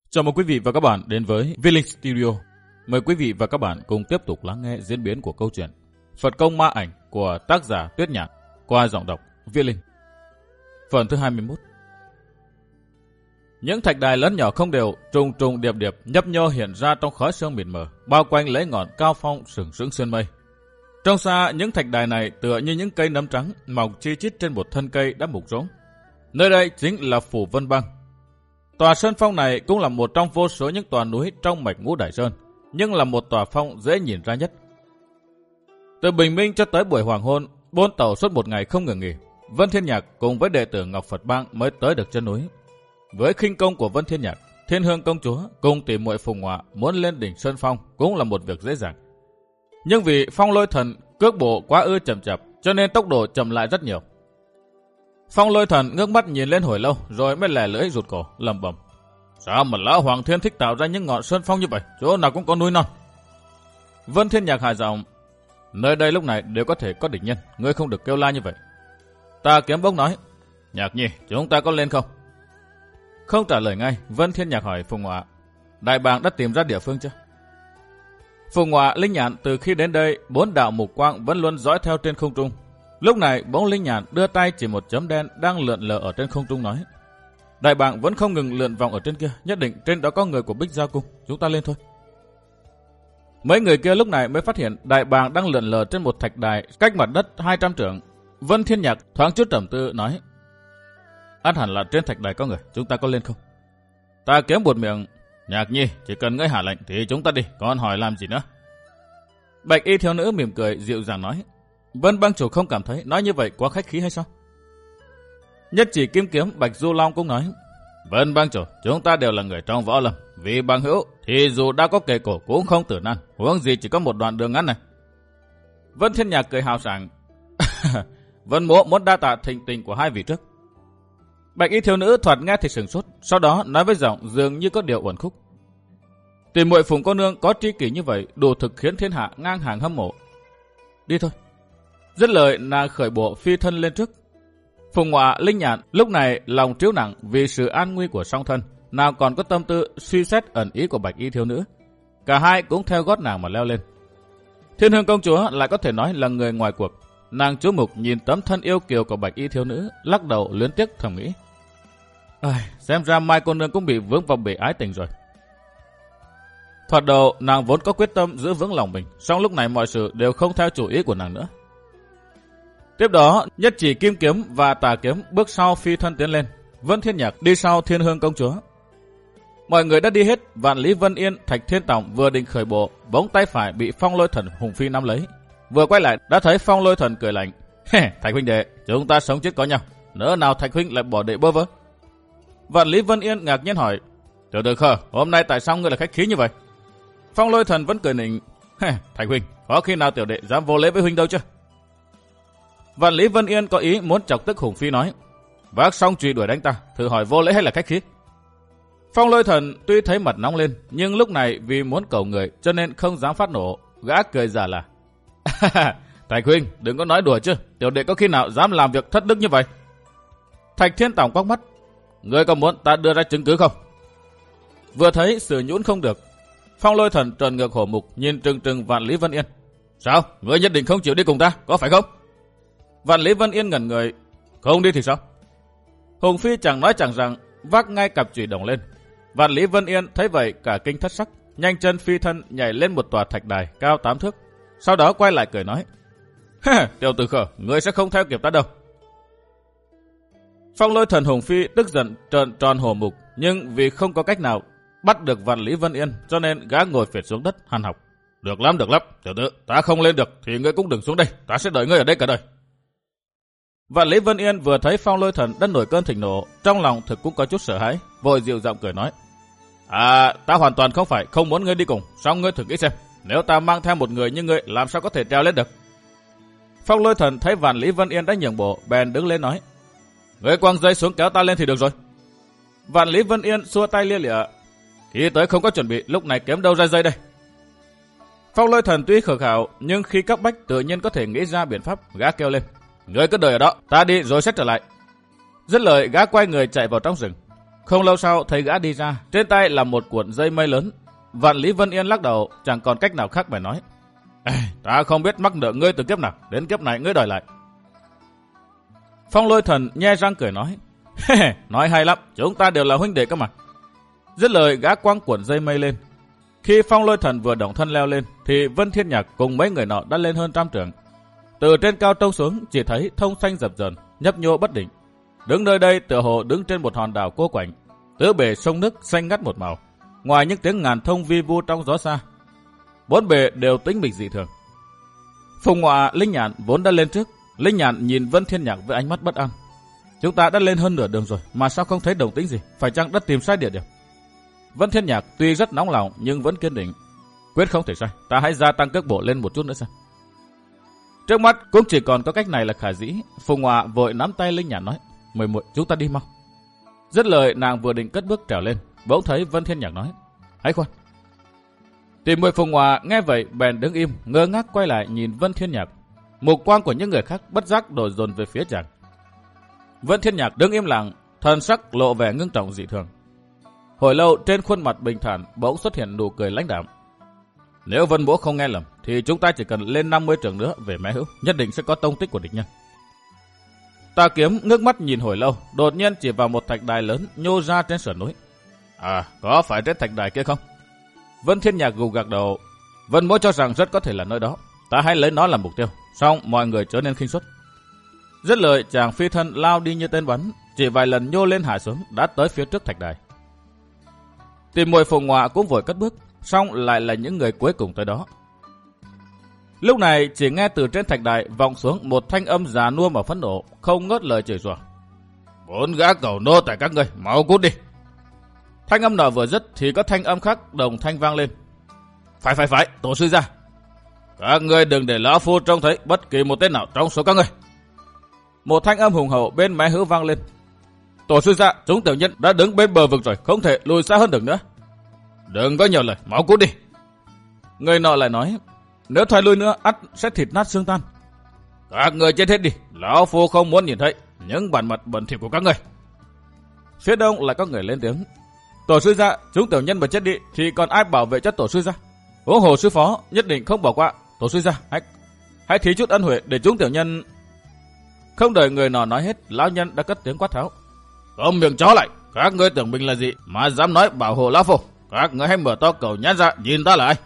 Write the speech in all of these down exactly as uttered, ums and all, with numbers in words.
Chào mừng quý vị và các bạn đến với Viết Linh Studio. Mời quý vị và các bạn cùng tiếp tục lắng nghe diễn biến của câu chuyện Phật Công Ma Ảnh của tác giả Tuyết Nhạn qua giọng đọc Viết Linh. Phần thứ hai mươi mốt. Những thạch đài lớn nhỏ không đều, trùng trùng điệp điệp nhấp nhô hiện ra trong khói sương mịt mờ, bao quanh lấy ngọn cao phong sừng sững sơn mây. Trong xa, những thạch đài này tựa như những cây nấm trắng mọc chi chít trên một thân cây đã mục rỗng. Nơi đây chính là phủ Vân Băng. Tòa sơn phong này cũng là một trong vô số những tòa núi trong mạch Ngũ Đại Sơn, nhưng là một tòa phong dễ nhìn ra nhất. Từ bình minh cho tới buổi hoàng hôn, bốn tàu suốt một ngày không ngừng nghỉ. Vân Thiên Nhạc cùng với đệ tử Ngọc Phật Bang mới tới được chân núi. Với khinh công của Vân Thiên Nhạc, Thiên Hương công chúa cùng tỷ muội Phùng Ngọa muốn lên đỉnh sơn phong cũng là một việc dễ dàng. Nhưng vì Phong Lôi Thần cước bộ quá ư chậm chạp, cho nên tốc độ chậm lại rất nhiều. Phong Lôi Thần ngước mắt nhìn lên hồi lâu, rồi mới lẻ lưỡi rụt cổ, lẩm bẩm: Sao mà lão Hoàng Thiên thích tạo ra những ngọn sơn phong như vậy, chỗ nào cũng có núi non. Vân Thiên Nhạc hạ giọng: Nơi đây lúc này đều có thể có địch nhân, ngươi không được kêu la như vậy. Tà Kiếm bỗng nói: Nhạc Nhi, chúng ta có lên không? Không trả lời ngay, Vân Thiên Nhạc hỏi Phùng Ngọa: Đại bàng đã tìm ra địa phương chưa? Phùng Ngọa linh nhạn từ khi đến đây, bốn đạo mục quang vẫn luôn dõi theo trên không trung. Lúc này bỗng linh nhạn đưa tay chỉ một chấm đen đang lượn lờ ở trên không trung nói: Đại bàng vẫn không ngừng lượn vòng ở trên kia, nhất định trên đó có người của Bích Giao Cung, chúng ta lên thôi. Mấy người kia lúc này mới phát hiện đại bàng đang lượn lờ trên một thạch đài cách mặt đất hai trăm trượng. Vân Thiên Nhạc thoáng chút trầm tư nói: Ắt hẳn là trên thạch đài có người, chúng ta có lên không? Ta Kiếm buột miệng: Nhạc Nhi, chỉ cần ngươi hạ lệnh thì chúng ta đi, còn hỏi làm gì nữa? Bạch y thiếu nữ mỉm cười dịu dàng nói: Vân Bang chủ không cảm thấy nói như vậy quá khách khí hay sao? Nhất Chỉ Kim Kiếm Bạch Du Long cũng nói: Vân Bang chủ, chúng ta đều là người trong võ lâm, vì bằng hữu thì dù đã có kề cổ cũng không tử nan, huống gì chỉ có một đoạn đường ngắn này. Vân Thiên Nhạc cười hào sảng: Vân mỗ muốn đa tạ thịnh tình của hai vị trước. Bạch y thiếu nữ thoạt nghe thì sửng sốt, sau đó nói với giọng dường như có điều uẩn khúc: Tỷ muội Phùng cô nương có tri kỷ như vậy, đủ thực khiến thiên hạ ngang hàng hâm mộ. Đi thôi. Dứt lời, nàng khởi bộ phi thân lên trước. Phùng Ngọa linh nhạn lúc này lòng trĩu nặng vì sự an nguy của song thân, nào còn có tâm tư suy xét ẩn ý của Bạch y thiếu nữ. Cả hai cũng theo gót nàng mà leo lên. Thiên Hương công chúa lại có thể nói là người ngoài cuộc. Nàng chú mục nhìn tấm thân yêu kiều của Bạch y thiếu nữ, lắc đầu luyến tiếc thầm nghĩ: Ai, xem ra Mai cô nương cũng bị vướng vào bể ái tình rồi. Thoạt đầu nàng vốn có quyết tâm giữ vững lòng mình, song lúc này mọi sự đều không theo chủ ý của nàng nữa. Tiếp đó, Nhất Chỉ Kim Kiếm và Tà Kiếm bước sau phi thân tiến lên, Vân Thiên Nhạc đi sau Thiên Hương công chúa. Mọi người đã đi hết, Vạn Lý Vân Yên, Thạch Thiên Tòng vừa định khởi bộ, bỗng tay phải bị Phong Lôi Thần hùng phi nắm lấy. Vừa quay lại đã thấy Phong Lôi Thần cười lạnh: Thạch huynh đệ, chúng ta sống chết có nhau, nỡ nào Thạch huynh lại bỏ đệ bơ vơ? Vạn Lý Vân Yên ngạc nhiên hỏi: Tiểu tử Khờ, hôm nay tại sao ngươi lại khách khí như vậy? Phong Lôi Thần vẫn cười nịnh: Thạch huynh, có khi nào tiểu đệ dám vô lễ với huynh đâu chứ? Vạn Lý Vân Yên có ý muốn chọc tức hùng phi nói: Vác xong chùy đuổi đánh ta, thử hỏi vô lễ hay là khách khí? Phong Lôi Thần tuy thấy mặt nóng lên, nhưng lúc này vì muốn cầu người cho nên không dám phát nổ, gã cười giả là: Thạch huynh, đừng có nói đùa chứ, tiểu đệ có khi nào dám làm việc thất đức như vậy? Thạch Thiên Tòng quắc mắt: Ngươi có muốn ta đưa ra chứng cứ không? Vừa thấy sự nhũn không được, Phong Lôi Thần tròn ngược hổ mục nhìn trừng trừng Vạn Lý Vân Yên: Sao, ngươi nhất định không chịu đi cùng ta, có phải không? Vạn Lý Vân Yên ngẩn người: Không đi thì sao? Hùng phi chẳng nói chẳng rằng, vác ngay cặp chùy đồng lên. Vạn Lý Vân Yên thấy vậy cả kinh thất sắc, nhanh chân phi thân nhảy lên một tòa thạch đài cao tám thước, sau đó quay lại cười nói: Tiểu tử Khờ, ngươi sẽ không theo kịp ta đâu. Phong Lôi Thần hùng phi tức giận trợn tròn hổ mục, nhưng vì không có cách nào bắt được Vạn Lý Vân Yên, cho nên gã ngồi phệt xuống đất hằn học: Được lắm, được lắm, tiểu tử, ta không lên được thì ngươi cũng đừng xuống đây, ta sẽ đợi ngươi ở đây cả đời. Vạn Lý Vân Yên vừa thấy Phong Lôi Thần đã nổi cơn thịnh nộ, trong lòng thực cũng có chút sợ hãi, vội dịu giọng cười nói: À, ta hoàn toàn không phải không muốn ngươi đi cùng, song ngươi thử nghĩ xem, nếu ta mang theo một người như ngươi, làm sao có thể treo lên được? Phong Lôi Thần thấy Vạn Lý Vân Yên đã nhường bộ, bèn đứng lên nói: Ngươi quăng dây xuống kéo ta lên thì được rồi. Vạn Lý Vân Yên xua tay lia lịa: Khi tới không có chuẩn bị, lúc này kiếm đâu ra dây đây? Phong Lôi Thần tuy khờ khảo, nhưng khi cấp bách tự nhiên có thể nghĩ ra biện pháp, gã kêu lên: Ngươi cứ đợi ở đó, ta đi rồi sẽ trở lại. Dứt lời gã quay người chạy vào trong rừng. Không lâu sau thấy gã đi ra, trên tay là một cuộn dây mây lớn. Vạn Lý Vân Yên lắc đầu, chẳng còn cách nào khác phải nói. Ta không biết mắc nợ ngươi từ kiếp nào, đến kiếp này ngươi đòi lại. Phong Lôi Thần nhe răng cười nói. Nói hay lắm, chúng ta đều là huynh đệ cơ mà. Dứt lời gã quăng cuộn dây mây lên. Khi Phong Lôi Thần vừa động thân leo lên, thì Vân Thiên Nhạc cùng mấy người nọ đã lên hơn trăm trượng. Từ trên cao trông xuống, chỉ thấy thông xanh dập dờn, nhấp nhô bất định. Đứng nơi đây tựa hồ đứng trên một hòn đảo cô quạnh, tứ bề sông nước xanh ngắt một màu. Ngoài những tiếng ngàn thông vi vu trong gió xa, bốn bề đều tĩnh mịch dị thường. Phùng Ngọa, Linh Nhạn vốn đã lên trước. Linh Nhạn nhìn Vân Thiên Nhạc với ánh mắt bất an. Chúng ta đã lên hơn nửa đường rồi, mà sao không thấy động tĩnh gì? Phải chăng đã tìm sai địa điểm? Vân Thiên Nhạc tuy rất nóng lòng nhưng vẫn kiên định. Quyết không thể sai, ta hãy gia tăng cước bộ lên một chút nữa xem. Trước mắt cũng chỉ còn có cách này là khả dĩ. Phùng Ngọa vội nắm tay Linh Nhạn nói. Mời muội, chúng ta đi mau. Dứt lời nàng vừa định cất bước trèo lên, bỗng thấy Vân Thiên Nhạc nói. Hãy khoan. Tìm muội Phùng Ngọa nghe vậy bèn đứng im, ngơ ngác quay lại nhìn Vân Thiên Nhạc. Mục quang của những người khác bất giác đổ dồn về phía chàng. Vân Thiên Nhạc đứng im lặng, thần sắc lộ vẻ ngưng trọng dị thường. Hồi lâu trên khuôn mặt bình thản bỗng xuất hiện nụ cười lãnh đạm. Nếu Vân Mỗ không nghe lầm thì chúng ta chỉ cần lên năm mươi trượng nữa về mé hữu, nhất định sẽ có tông tích của địch nhân. Tà Kiếm ngước mắt nhìn hồi lâu, đột nhiên chỉ vào một thạch đài lớn nhô ra trên sườn núi. À, có phải trên thạch đài kia không? Vân Thiên Nhạc gù gật đầu. Vân Mỗ cho rằng rất có thể là nơi đó. Ta hãy lấy nó làm mục tiêu, xong mọi người trở nên khinh suất. Dứt lời chàng phi thân lao đi như tên bắn, chỉ vài lần nhô lên hạ xuống đã tới phía trước thạch đài. Tìm muội Phùng Ngọa cũng vội cất bước, xong lại là những người cuối cùng tới đó. Lúc này chỉ nghe từ trên thạch đài vọng xuống một thanh âm già nua mà phẫn nộ, không ngớt lời chửi rủa. Bốn gã cầu nô tại các ngươi, mau cút đi. Thanh âm nọ vừa dứt thì có thanh âm khác đồng thanh vang lên. Phải phải phải, tổ sư gia. Các ngươi đừng để lão phu trông thấy bất kỳ một tên nào trong số các ngươi. Một thanh âm hùng hậu bên mé hữu vang lên. Tổ sư gia, chúng tiểu nhân đã đứng bên bờ vực rồi, không thể lùi xa hơn được nữa. Đừng có nhiều lời, mau cút đi. Người nọ lại nói. Nếu thoái lui nữa, ắt sẽ thịt nát xương tan. Các người chết hết đi, lão phu không muốn nhìn thấy những bản mặt bẩn thỉu của các người. Phía đông lại có người lên tiếng. Tổ sư gia, chúng tiểu nhân mà chết đi thì còn ai bảo vệ cho tổ sư gia? Huống hồ sư phó nhất định không bỏ qua. Tổ sư gia, hãy hãy thí chút ân huệ để chúng tiểu nhân. Không đợi người nọ nói hết, lão nhân đã cất tiếng quát tháo. Không miệng chó lại, các ngươi tưởng mình là gì mà dám nói bảo hộ lão phu? Các ngươi hãy mở to cầu nhãn ra nhìn ta là ai.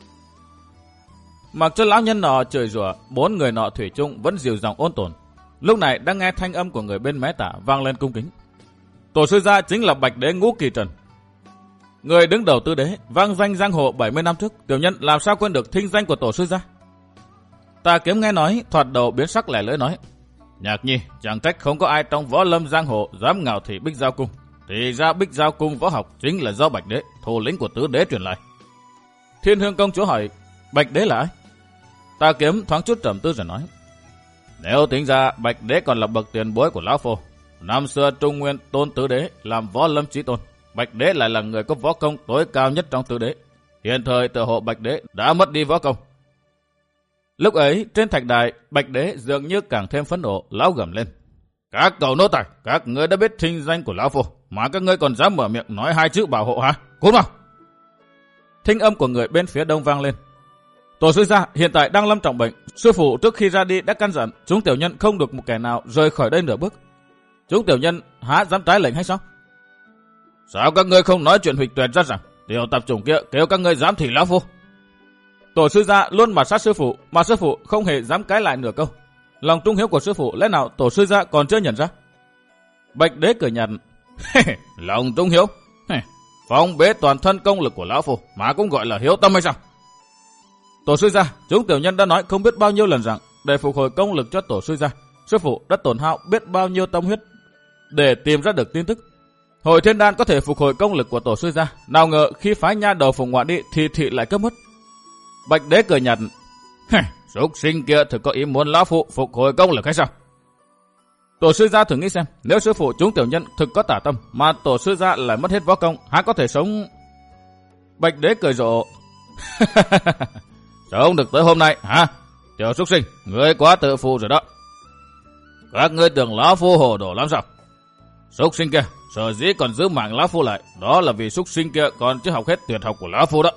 Mặc cho lão nhân nọ chửi rủa, bốn người nọ thủy chung vẫn dịu dàng ôn tồn. Lúc này đang nghe thanh âm của người bên mé tả vang lên cung kính. Tổ sư gia chính là Bạch Đế Ngũ Kỳ Trần. Người đứng đầu Tứ Đế, vang danh giang hồ bảy mươi năm trước, tiểu nhân làm sao quên được thinh danh của tổ sư gia. Tà Kiếm nghe nói, thoạt đầu biến sắc lẻ lưỡi nói. Nhạc Nhi, chẳng trách không có ai trong võ lâm giang hồ dám ngạo thị Bích Giao Cung. Thì ra Bích Giao Cung võ học chính là do Bạch Đế, thủ lĩnh của Tứ Đế truyền lại. Thiên Hương công chúa hỏi, Bạch Đế là ai? Tà Kiếm thoáng chút trầm tư rồi nói. Nếu tính ra Bạch Đế còn là bậc tiền bối của lão phu. Năm xưa Trung Nguyên tôn Tứ Đế làm võ lâm chí tôn, Bạch Đế lại là người có võ công tối cao nhất trong Tứ Đế. Hiện thời tựa hộ Bạch Đế đã mất đi võ công. Lúc ấy trên thạch đài, Bạch Đế dường như càng thêm phẫn nộ, lão gầm lên. Các cậu nô tài, các ngươi đã biết thinh danh của lão phu, mà các ngươi còn dám mở miệng nói hai chữ bảo hộ hả? Cút vào! Thinh âm của người bên phía đông vang lên. Tổ sư gia hiện tại đang lâm trọng bệnh, sư phụ trước khi ra đi đã căn dặn chúng tiểu nhân không được một kẻ nào rời khỏi đây nửa bước. Chúng tiểu nhân há dám trái lệnh hay sao? Sao các ngươi không nói chuyện huỵch tuyệt ra rằng tiểu tập chủng kia kêu các ngươi dám thì lão phu? Tổ sư gia luôn mà sát sư phụ, mà sư phụ không hề dám cãi lại nửa câu. Lòng trung hiếu của sư phụ lẽ nào tổ sư gia còn chưa nhận ra? Bạch Đế cười nhạt. Lòng trung hiếu? Phong bế toàn thân công lực của lão phu mà cũng gọi là hiếu tâm hay sao? Tổ sư gia, chúng tiểu nhân đã nói không biết bao nhiêu lần rằng để phục hồi công lực cho tổ sư gia, sư phụ đã tổn hao biết bao nhiêu tâm huyết để tìm ra được tin tức. Hồi Thiên Đan có thể phục hồi công lực của tổ sư gia, nào ngờ khi phái nha đầu Phùng Ngọa đi thì thị lại cướp mất. Bạch Đế cười nhạt. Súc sinh kia thực có ý muốn lão phụ phục hồi công lực hay sao? Tổ sư gia thử nghĩ xem, nếu sư phụ chúng tiểu nhân thực có tả tâm mà tổ sư gia lại mất hết võ công, há có thể sống? Bạch Đế cười rộ. Sống được tới hôm nay hả? Tiểu súc sinh, ngươi quá tự phụ rồi đó. Các ngươi tưởng lão phu hồ đồ lắm sao? Súc sinh kia, sở dĩ còn giữ mạng lão phu lại, đó là vì súc sinh kia còn chưa học hết tuyệt học của lão phu đó.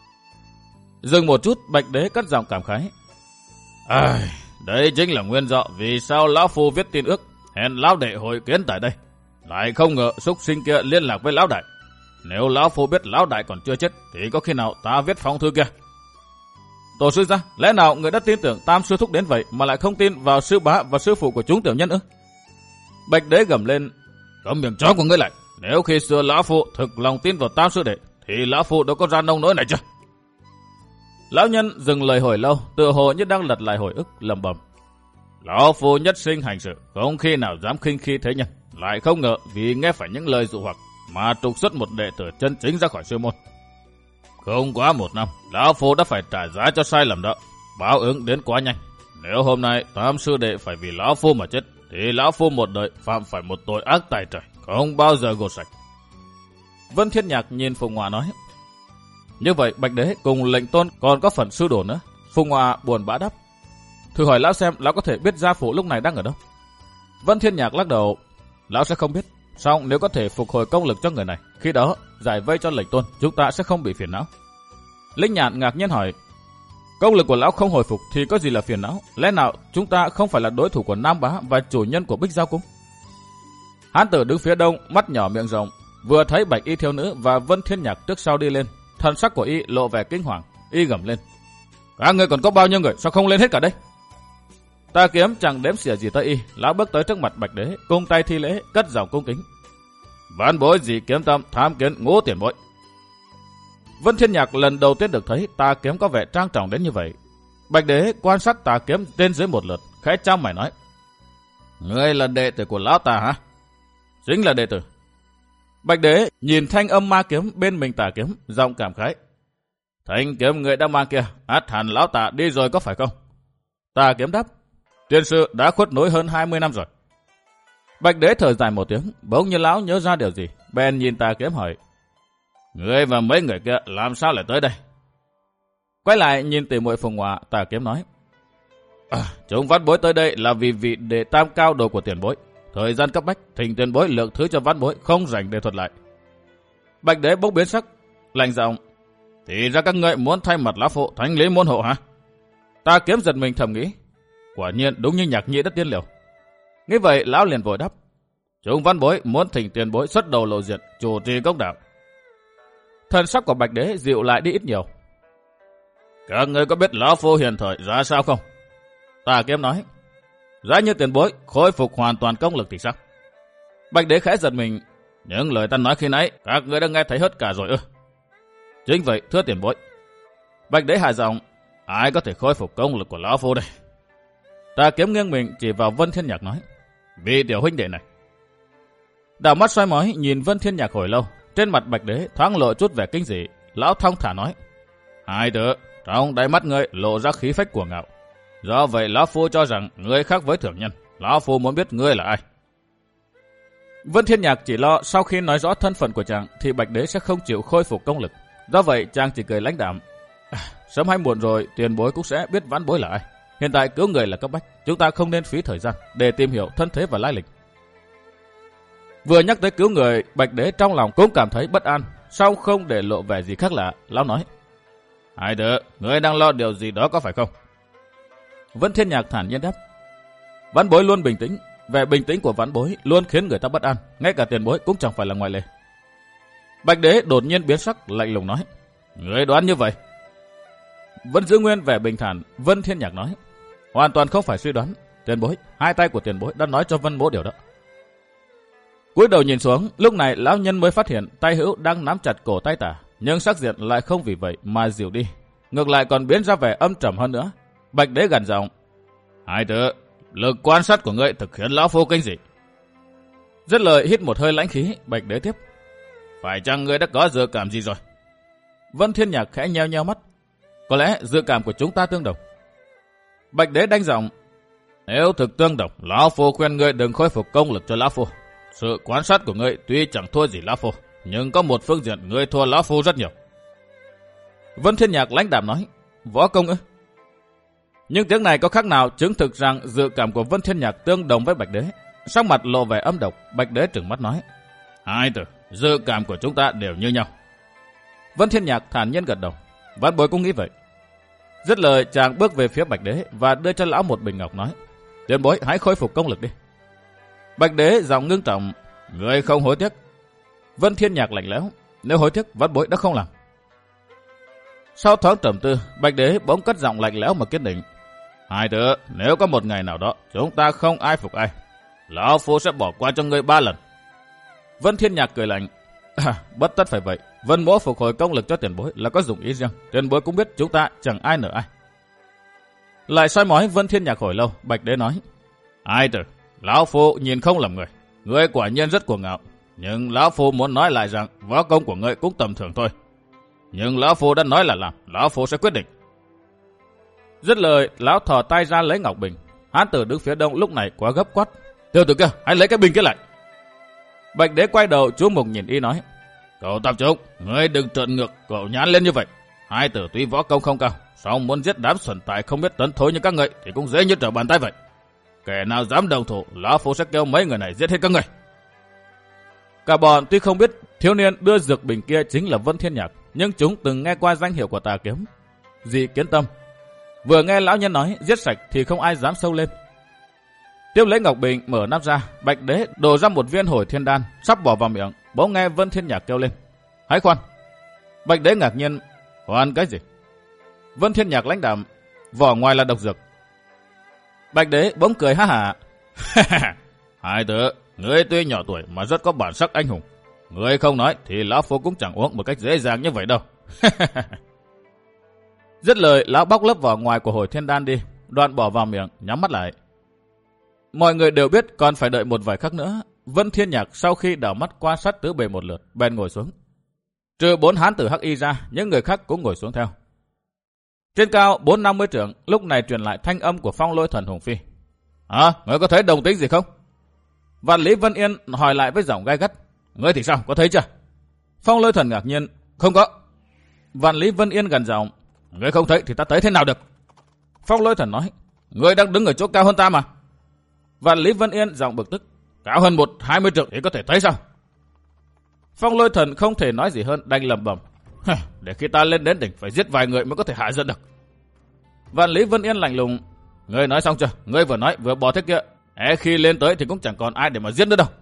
Dừng một chút, Bạch Đế cất giọng cảm khái. À, đây chính là nguyên do vì sao lão phu viết tin ước hẹn lão đệ hội kiến tại đây. Lại không ngờ súc sinh kia liên lạc với lão đại. Nếu lão phu biết lão đại còn chưa chết thì có khi nào ta viết phong thư kia. Tổ sư gia, lẽ nào người đã tin tưởng Tam sư thúc đến vậy mà lại không tin vào sư bá và sư phụ của chúng tiểu nhân ư? Bạch Đế gầm lên. Cấm miệng chó của ngươi lại. Nếu khi xưa lão phu thực lòng tin vào Tam sư đệ thì lão phu đâu có ra nông nỗi này chứ. Lão nhân dừng lời hồi lâu, tựa hồ như đang lật lại hồi ức, lẩm bẩm. Lão phu nhất sinh hành sự, không khi nào dám khinh khi thế nhân. Lại không ngờ vì nghe phải những lời dụ hoặc mà trục xuất một đệ tử chân chính ra khỏi sư môn. Không quá một năm, lão phu đã phải trả giá cho sai lầm đó. Báo ứng đến quá nhanh. Nếu hôm nay Tam sư đệ phải vì lão phu mà chết, thì lão phu một đời phạm phải một tội ác tại trời, không bao giờ gột sạch. Vân Thiên Nhạc nhìn Phùng Hòa nói. Như vậy Bạch Đế cùng lệnh tôn còn có phần sư đồ nữa. Phùng Hòa buồn bã đáp. Thử hỏi lão xem lão có thể biết gia phụ lúc này đang ở đâu. Vân Thiên Nhạc lắc đầu. Lão sẽ không biết. Song nếu có thể phục hồi công lực cho người này, khi đó giải vây cho lệnh tôn, chúng ta sẽ không bị phiền não. Linh Nhạn ngạc nhiên hỏi. Công lực của lão không hồi phục thì có gì là phiền não? Lẽ nào chúng ta không phải là đối thủ của Nam Bá và chủ nhân của Bích Giao Cung? Hán tử đứng phía đông, mắt nhỏ miệng rộng, vừa thấy Bạch Y thiếu nữ và Vân Thiên Nhạc trước sau đi lên, thần sắc của y lộ vẻ kinh hoàng, y gầm lên. Các người còn có bao nhiêu người, sao không lên hết cả đây? Ta Kiếm chẳng đếm xỉa gì tới y, lão bước tới trước mặt Bạch Đế, cung tay thi lễ, cất giọng cung kính. Vãn bối Dĩ Kiếm Tâm tham kiến Ngũ tiền bối. Vân Thiên Nhạc lần đầu tiên được thấy Ta Kiếm có vẻ trang trọng đến như vậy. Bạch Đế quan sát Ta Kiếm trên dưới một lượt, khẽ chăm mày nói. Ngươi là đệ tử của lão ta hả? Chính là đệ tử. Bạch Đế nhìn thanh âm ma kiếm bên mình Ta Kiếm, giọng cảm khái. Thanh kiếm người đã mang kia, át hẳn lão ta đi rồi có phải không? Ta Kiếm đáp. Tiên sư đã khuất nối hơn hai mươi năm rồi. Bạch Đế thở dài một tiếng, bỗng như lão nhớ ra điều gì, bèn nhìn Ta Kiếm hỏi. Ngươi và mấy người kia làm sao lại tới đây? Quay lại nhìn tỷ muội Phùng Hòa, Ta Kiếm nói. À, chúng vãn bối tới đây là vì vị đệ tam cao đồ của tiền bối. Thời gian cấp bách, thỉnh tiền bối lượng thứ cho vãn bối, không rảnh để thuật lại. Bạch Đế bỗng biến sắc, lạnh giọng. Thì ra các ngươi muốn thay mặt lão phụ thánh lý môn hộ hả? Ta Kiếm giật mình thầm nghĩ. Quả nhiên đúng như Nhạc Nhĩ đất tiên liều. Nghĩ vậy lão liền vội đáp. Chúng vãn bối muốn thỉnh tiền bối xuất đầu lộ diện, chủ trì công đạo. Thần sắc của Bạch Đế dịu lại đi ít nhiều. Các ngươi có biết lão phu hiện thời ra sao không? Ta Kiếm nói. Giá như tiền bối khôi phục hoàn toàn công lực thì sao? Bạch Đế khẽ giật mình. Những lời ta nói khi nãy các ngươi đã nghe thấy hết cả rồi ư? Chính vậy thưa tiền bối. Bạch Đế hạ giọng. Ai có thể khôi phục công lực của lão phu đây? Ta Kiếm nghiêng mình chỉ vào Vân Thiên Nhạc nói. Vì tiểu huynh đệ này. Đảo mắt xoay mói nhìn Vân Thiên Nhạc hồi lâu. Trên mặt Bạch Đế thoáng lộ chút vẻ kinh dị. Lão thong thả nói. Hai tử, trong đáy mắt ngươi lộ ra khí phách của ngạo. Do vậy lão phu cho rằng ngươi khác với thường nhân. Lão phu muốn biết ngươi là ai. Vân Thiên Nhạc chỉ lo sau khi nói rõ thân phận của chàng thì Bạch Đế sẽ không chịu khôi phục công lực. Do vậy chàng chỉ cười lãnh đạm. À, sớm hay muộn rồi tiền bối cũng sẽ biết vãn bối là ai. Hiện tại cứu người là cấp bách, chúng ta không nên phí thời gian để tìm hiểu thân thế và lai lịch. Vừa nhắc tới cứu người, Bạch Đế trong lòng cũng cảm thấy bất an, song không để lộ vẻ gì khác lạ, lão nói. Hai đứa, ngươi đang lo điều gì đó có phải không? Vân Thiên Nhạc thản nhiên đáp. Vãn bối luôn bình tĩnh, vẻ bình tĩnh của vãn bối luôn khiến người ta bất an, ngay cả tiền bối cũng chẳng phải là ngoại lệ. Bạch Đế đột nhiên biến sắc, lạnh lùng nói. Ngươi đoán như vậy? Vẫn giữ nguyên vẻ bình thản, Vân Thiên Nhạc nói. Hoàn toàn không phải suy đoán, tiền bối, hai tay của tiền bối đã nói cho Vân bố điều đó. Cúi đầu nhìn xuống, lúc này lão nhân mới phát hiện tay hữu đang nắm chặt cổ tay tả, nhưng sắc diện lại không vì vậy mà dịu đi, ngược lại còn biến ra vẻ âm trầm hơn nữa. Bạch Đế gằn giọng. Hai tử, lực quan sát của ngươi thực khiến lão phu kinh dị. Dứt lời hít một hơi lãnh khí, Bạch Đế tiếp. Phải chăng ngươi đã có dự cảm gì rồi? Vân Thiên Nhạc khẽ nheo nheo mắt. Có lẽ dự cảm của chúng ta tương đồng. Bạch Đế đanh giọng. Nếu thực tương đồng, lão phu khuyên ngươi đừng khôi phục công lực cho lão phu. Sự quan sát của ngươi tuy chẳng thua gì lão phu, nhưng có một phương diện ngươi thua lão phu rất nhiều. Vân Thiên Nhạc lãnh đạm nói. Võ công ư? Nhưng tiếng này có khác nào chứng thực rằng dự cảm của Vân Thiên Nhạc tương đồng với Bạch Đế? Sắc mặt lộ vẻ âm độc, Bạch Đế trừng mắt nói. Hai từ, dự cảm của chúng ta đều như nhau. Vân Thiên Nhạc thản nhiên gật đầu. Vãn bối cũng nghĩ vậy. Dứt lời, chàng bước về phía Bạch Đế và đưa cho lão một bình ngọc nói: Tiền bối hãy khôi phục công lực đi. Bạch Đế giọng ngưng trọng: Người không hối tiếc. Vân Thiên Nhạc lạnh lẽo: Nếu hối tiếc, vãn bối đã không làm. Sau thoáng trầm tư, Bạch Đế bỗng cất giọng lạnh lẽo mà kiên định: Hai đứa, nếu có một ngày nào đó chúng ta không ai phục ai, lão phu sẽ bỏ qua cho ngươi ba lần. Vân Thiên Nhạc cười lạnh: À, bất tất phải vậy. Vân mỗ phục hồi công lực cho tiền bối là có dụng ý riêng. Tiền bối cũng biết chúng ta chẳng ai nợ ai. Lại soi mói Vân Thiên Nhạc hồi lâu, Bạch Đế nói: Ai tử, lão phu nhìn không lầm người. Ngươi quả nhiên rất cuồng ngạo. Nhưng lão phu muốn nói lại rằng võ công của ngươi cũng tầm thường thôi. Nhưng lão phu đã nói là làm, lão phu sẽ quyết định. Dứt lời, lão thò tay ra lấy ngọc bình. Hán tử đứng phía đông lúc này quá gấp quát: Tiểu tử kia, hãy lấy cái bình kia lại. Bạch Đế quay đầu chú mục nhìn y nói: Cậu Tam Trúc, ngươi đừng trợn ngược, cậu nhán lên như vậy. Hai tử tuy võ công không cao, song muốn giết đám xuẩn tài không biết tấn thối như các ngươi thì cũng dễ như trở bàn tay vậy. Kẻ nào dám đồng thủ, lão phu sẽ kêu mấy người này giết hết các ngươi. Cả bọn tuy không biết thiếu niên đưa dược bình kia chính là Vân Thiên Nhạc, nhưng chúng từng nghe qua danh hiệu của tà kiếm Dị Kiến Tâm. Vừa nghe lão nhân nói giết sạch thì không ai dám sâu lên. Tiếp lấy ngọc bình mở nắp ra, Bạch Đế đổ ra một viên hồi thiên đan, sắp bỏ vào miệng, bỗng nghe Vân Thiên Nhạc kêu lên: Hãy khoan. Bạch Đế ngạc nhiên: Khoan cái gì? Vân Thiên Nhạc lãnh đạm: Vỏ ngoài là độc dược. Bạch Đế bỗng cười ha hả: Hai đứa, ngươi tuy nhỏ tuổi mà rất có bản sắc anh hùng. Ngươi không nói thì lão phu cũng chẳng uống một cách dễ dàng như vậy đâu. Dứt lời, lão bóc lớp vỏ ngoài của hồi thiên đan đi, đoạn bỏ vào miệng, nhắm mắt lại. Mọi người đều biết còn phải đợi một vài khắc nữa. Vân Thiên Nhạc sau khi đảo mắt quan sát tứ bề một lượt, bèn ngồi xuống. Trừ bốn hán tử hắc y ra, những người khác cũng ngồi xuống theo. Trên cao bốn năm mươi trượng, lúc này truyền lại thanh âm của Phong Lôi Thần Hùng Phi: À, ngươi có thấy đồng tính gì không? Vạn Lý Vân Yên hỏi lại với giọng gai gắt: Ngươi thì sao, có thấy chưa? Phong Lôi Thần ngạc nhiên: Không có. Vạn Lý Vân Yên gần giọng: Ngươi không thấy thì ta thấy thế nào được? Phong Lôi Thần nói: Ngươi đang đứng ở chỗ cao hơn ta mà. Vạn Lý Vân Yên giọng bực tức: Cao hơn một hai mươi trượng thì có thể thấy sao? Phong Lôi Thần không thể nói gì hơn, đành lẩm bẩm: Để khi ta lên đến đỉnh phải giết vài người mới có thể hạ giận được. Vạn Lý Vân Yên lạnh lùng: Ngươi nói xong chưa? Ngươi vừa nói vừa bỏ thế kia, e khi lên tới thì cũng chẳng còn ai để mà giết nữa đâu.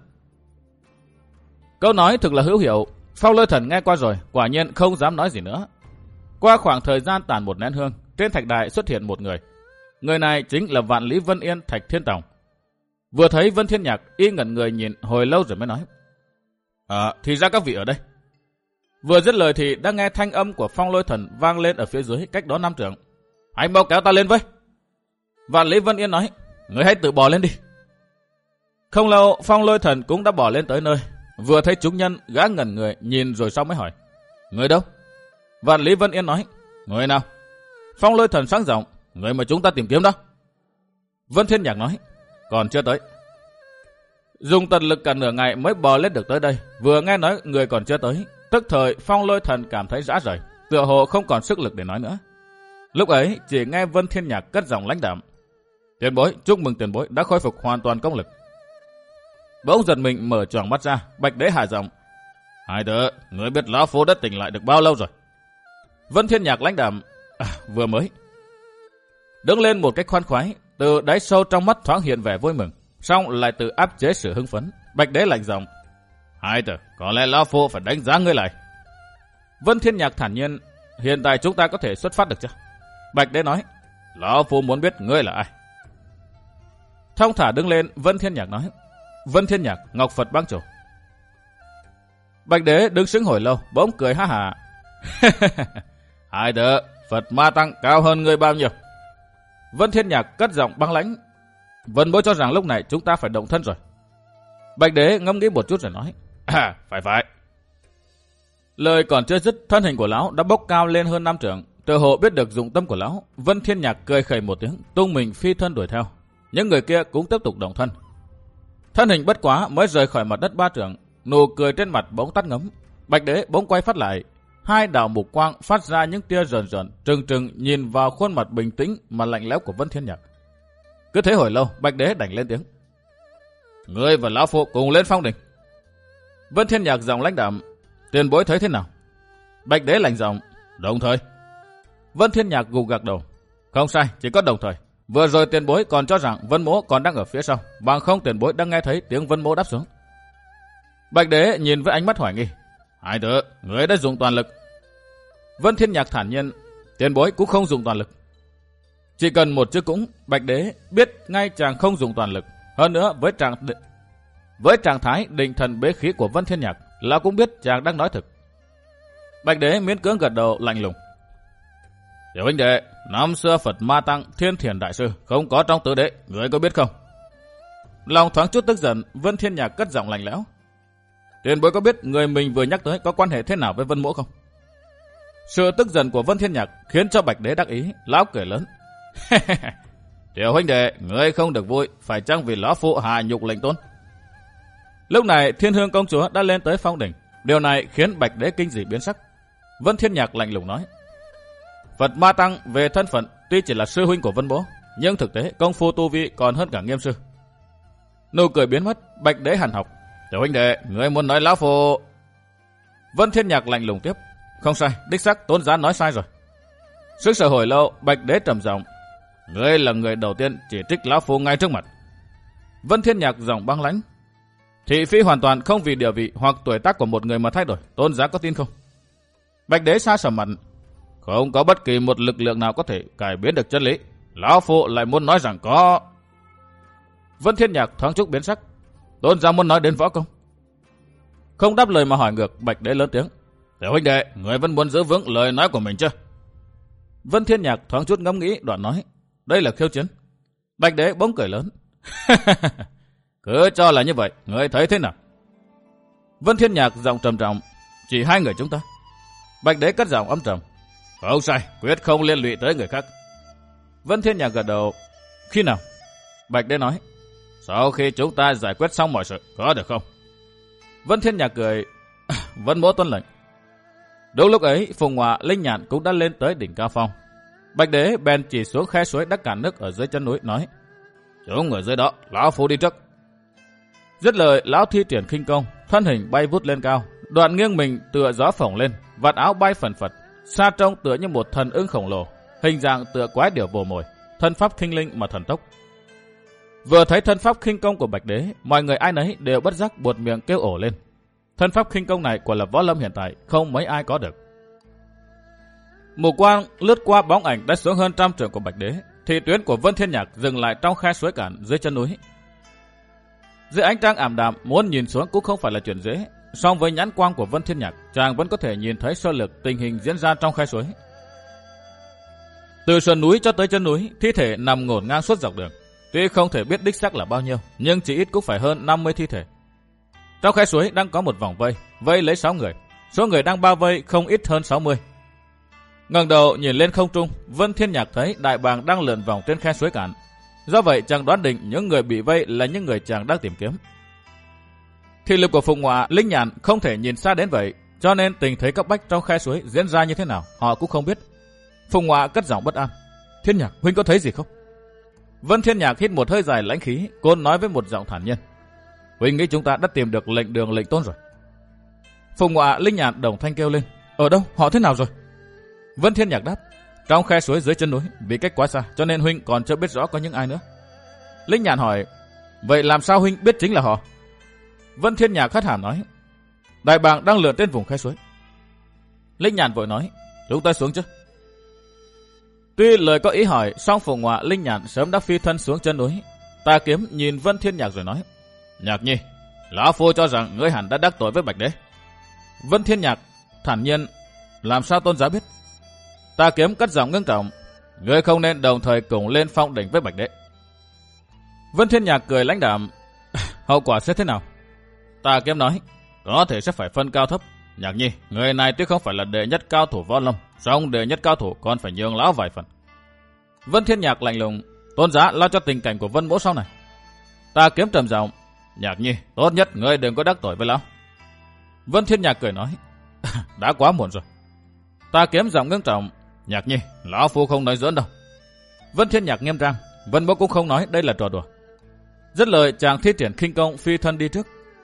Câu nói thực là hữu hiệu. Phong Lôi Thần nghe qua rồi, quả nhiên không dám nói gì nữa. Qua khoảng thời gian tàn một nén hương, trên thạch đài xuất hiện một người. Người này chính là Vạn Lý Vân Yên Thạch Thiên Tòng. Vừa thấy Vân Thiên Nhạc, y ngẩn người nhìn hồi lâu rồi mới nói: À, thì ra các vị ở đây. Vừa dứt lời thì đã nghe thanh âm của Phong Lôi Thần vang lên ở phía dưới cách đó năm trượng: Hãy mau kéo ta lên với. Vạn Lý Vân Yên nói: Ngươi hãy tự bò lên đi. Không lâu, Phong Lôi Thần cũng đã bò lên tới nơi. Vừa thấy chúng nhân, gã ngẩn người nhìn rồi sau mới hỏi: Người đâu? Vạn Lý Vân Yên nói: Người nào? Phong Lôi Thần sáng giọng: Người mà chúng ta tìm kiếm đó. Vân Thiên Nhạc nói: Còn chưa tới. Dùng tận lực cả nửa ngày mới bò lên được tới đây. Vừa nghe nói người còn chưa tới, tức thời Phong Lôi Thần cảm thấy rã rời, tựa hồ không còn sức lực để nói nữa. Lúc ấy chỉ nghe Vân Thiên Nhạc cất giọng lãnh đạm: Tiền bối, chúc mừng tiền bối đã khôi phục hoàn toàn công lực. Bỗng giật mình mở choàng mắt ra, Bạch Đế hạ giọng: Hai đứa, người biết lão phu đã tỉnh lại được bao lâu rồi? Vân Thiên Nhạc lãnh đạm: À, vừa mới. Đứng lên một cách khoan khoái, từ đáy sâu trong mắt thoáng hiện vẻ vui mừng, song lại tự áp chế sự hưng phấn. Bạch Đế lạnh giọng: Hai đứa, có lẽ lão phu phải đánh giá ngươi lại. Vân Thiên Nhạc thản nhiên: Hiện tại chúng ta có thể xuất phát được chưa? Bạch Đế nói: Lão phu muốn biết ngươi là ai. Thong thả đứng lên, Vân Thiên Nhạc nói: Vân Thiên Nhạc, Ngọc Phật Bang Chủ. Bạch Đế đứng sững hồi lâu, bỗng cười ha hả: Hai đứa, Phật Ma Tăng cao hơn ngươi bao nhiêu? Vân Thiên Nhạc cất giọng băng lãnh: Vân bối cho rằng lúc này chúng ta phải động thân rồi. Bạch Đế ngẫm nghĩ một chút rồi nói: À, phải phải. Lời còn chưa dứt, thân hình của lão đã bốc cao lên hơn năm trượng. Tựa hồ biết được dụng tâm của lão, Vân Thiên Nhạc cười khẩy một tiếng, tung mình phi thân đuổi theo. Những người kia cũng tiếp tục động thân. Thân hình bất quá mới rời khỏi mặt đất ba trượng, nụ cười trên mặt bỗng tắt ngấm. Bạch Đế bỗng quay phát lại, hai đạo mục quang phát ra những tia rờn rờn, trừng trừng nhìn vào khuôn mặt bình tĩnh mà lạnh lẽo của Vân Thiên Nhạc. Cứ thế hồi lâu, Bạch Đế đành lên tiếng: Ngươi và lão phu cùng lên phong đỉnh. Vân Thiên Nhạc giọng lãnh đạm, tiền bối thấy thế nào? Bạch Đế lạnh giọng, đồng thời. Vân Thiên Nhạc gục gật đầu, không sai, chỉ có đồng thời. Vừa rồi tiền bối còn cho rằng Vân Mỗ còn đang ở phía sau, bằng không tiền bối đang nghe thấy tiếng Vân Mỗ đáp xuống. Bạch Đế nhìn với ánh mắt hoài nghi, hai tử, người đã dùng toàn lực. Vân Thiên Nhạc thản nhiên, tiền bối cũng không dùng toàn lực. Chỉ cần một chữ cũng, Bạch Đế biết ngay chàng không dùng toàn lực. Hơn nữa với trạng với trạng thái định thần bế khí của Vân Thiên Nhạc, lão cũng biết chàng đang nói thực. Bạch Đế miễn cưỡng gật đầu lạnh lùng. Tiểu huynh đệ, năm xưa Phật Ma Tăng Thiên Thiền Đại Sư không có trong tứ đệ, người có biết không? Lòng thoáng chút tức giận, Vân Thiên Nhạc cất giọng lạnh lẽo. Tiền bối có biết người mình vừa nhắc tới có quan hệ thế nào với Vân Mỗ không? Sự tức giận của Vân Thiên Nhạc khiến cho Bạch Đế đắc ý, lão cười lớn. Tiểu huynh đệ, người không được vui, phải chăng vì lão phụ hạ nhục lệnh tôn? Lúc này Thiên Hương công chúa đã lên tới phong đỉnh, điều này khiến Bạch Đế kinh dị biến sắc. Vân Thiên Nhạc lạnh lùng nói. Phật Ma Tăng về thân phận tuy chỉ là sư huynh của Vân Mỗ, nhưng thực tế công phu tu vi còn hơn cả Nghiêm sư. Nụ cười biến mất, Bạch Đế hằn học. Tiểu huynh đệ, người muốn nói lão phụ? Vân Thiên Nhạc lạnh lùng tiếp. Không sai, đích xác tôn giá nói sai rồi. Sức sở hồi lâu, Bạch Đế trầm giọng. Ngươi là người đầu tiên chỉ trích lão phu ngay trước mặt. Vân Thiên Nhạc giọng băng lãnh. Thị phi hoàn toàn không vì địa vị hoặc tuổi tác của một người mà thay đổi, tôn giá có tin không? Bạch Đế xa sầm mặt. Không có bất kỳ một lực lượng nào có thể cải biến được chân lý. Lão phu lại muốn nói rằng có. Vân Thiên Nhạc thoáng chút biến sắc. Tôn giá muốn nói đến võ công. Không đáp lời mà hỏi ngược, Bạch Đế lớn tiếng. Tiểu huynh đệ, người vẫn muốn giữ vững lời nói của mình chưa? Vân Thiên Nhạc thoáng chút ngẫm nghĩ, đoạn nói. Đây là khiêu chiến. Bạch Đế bỗng cười lớn. Cứ cho là như vậy, người thấy thế nào? Vân Thiên Nhạc giọng trầm trọng. Chỉ hai người chúng ta. Bạch Đế cất giọng âm trầm. Không sai, quyết không liên lụy tới người khác. Vân Thiên Nhạc gật đầu. Khi nào? Bạch Đế nói. Sau khi chúng ta giải quyết xong mọi sự, có được không? Vân Thiên Nhạc cười. Vân Mỗ tuân lệnh. Đúng lúc ấy, Phùng Họa, Linh Nhạn cũng đã lên tới đỉnh cao phong. Bạch Đế bèn chỉ xuống khe suối đắc cản nước ở dưới chân núi, nói. Chúng ở dưới đó, lão phu đi trước. Dứt lời, lão thi triển khinh công, thân hình bay vút lên cao, đoạn nghiêng mình tựa gió phổng lên, vạt áo bay phần phật, xa trông tựa như một thần ưng khổng lồ, hình dạng tựa quái điểu vồ mồi, thân pháp khinh linh mà thần tốc. Vừa thấy thân pháp khinh công của Bạch Đế, mọi người ai nấy đều bất giác buột miệng kêu ổ lên. Thân pháp khinh công này của là võ lâm hiện tại không mấy ai có được. Mù quang lướt qua bóng ảnh đã xuống hơn trăm trượng của Bạch Đế, thì tuyến của Vân Thiên Nhạc dừng lại trong khe suối cạn dưới chân núi. Dưới ánh trăng ảm đạm, muốn nhìn xuống cũng không phải là chuyện dễ. Song với nhãn quang của Vân Thiên Nhạc, chàng vẫn có thể nhìn thấy sơ lược tình hình diễn ra trong khe suối. Từ sườn núi cho tới chân núi, thi thể nằm ngổn ngang suốt dọc đường. Tuy không thể biết đích xác là bao nhiêu, nhưng chỉ ít cũng phải hơn năm mươi thi thể. Trong khe suối đang có một vòng vây, vây lấy sáu người. Số người đang bao vây không ít hơn sáu mươi. Ngẩng đầu nhìn lên không trung, Vân Thiên Nhạc thấy đại bàng đang lượn vòng trên khe suối cạn. Do vậy chàng đoán định những người bị vây là những người chàng đang tìm kiếm. Thị lực của Phùng Họa, Linh Nhạn không thể nhìn xa đến vậy, cho nên tình thế cấp bách trong khe suối diễn ra như thế nào họ cũng không biết. Phùng Họa cất giọng bất an. Thiên Nhạc, huynh có thấy gì không? Vân Thiên Nhạc hít một hơi dài lãnh khí, cô nói với một giọng thản nhiên. Huynh nghĩ chúng ta đã tìm được lệnh đường lệnh tôn rồi. Phùng Họa, Linh Nhạn đồng thanh kêu lên. Ở đâu? Họ thế nào rồi? Vân Thiên Nhạc đáp. Trong khe suối dưới chân núi, vì cách quá xa, cho nên huynh còn chưa biết rõ có những ai nữa. Linh Nhạn hỏi. Vậy làm sao huynh biết chính là họ? Vân Thiên Nhạc hất hàm nói. Đại bàng đang lượn trên vùng khe suối. Linh Nhạn vội nói. Chúng ta xuống chứ? Tuy lời có ý hỏi, song Phùng Họa, Linh Nhạn sớm đã phi thân xuống chân núi. Tà Kiếm nhìn Vân Thiên Nhạc rồi nói. Nhạc nhi, lão phu cho rằng ngươi hẳn đã đắc tội với Bạch Đế. Vân Thiên Nhạc thản nhiên. Làm sao tôn giá biết? Tà Kiếm cất giọng ngưng trọng. Ngươi không nên đồng thời cùng lên phong đỉnh với Bạch Đế. Vân Thiên Nhạc cười lãnh đạm. Hậu quả sẽ thế nào? Tà Kiếm nói. Có thể sẽ phải phân cao thấp. Nhạc nhi, người này tuy không phải là đệ nhất cao thủ võ lâm, song đệ nhất cao thủ còn phải nhường lão vài phần. Vân Thiên Nhạc lạnh lùng. Tôn giá lo cho tình cảnh của Vân Mỗ sau này. Tà Kiếm trầm giọng. Nhạc nhi, tốt nhất ngươi đừng có đắc tội với lão. Vân Thiên Nhạc cười nói. Đã quá muộn rồi. Tà Kiếm giọng ngưng trọng. Nhạc nhi, lão phu không nói giỡn đâu. Vân Thiên Nhạc nghiêm trang. Vân Mỗ cũng không nói đây là trò đùa. Dứt lời chàng thi triển khinh công phi thân đi trước.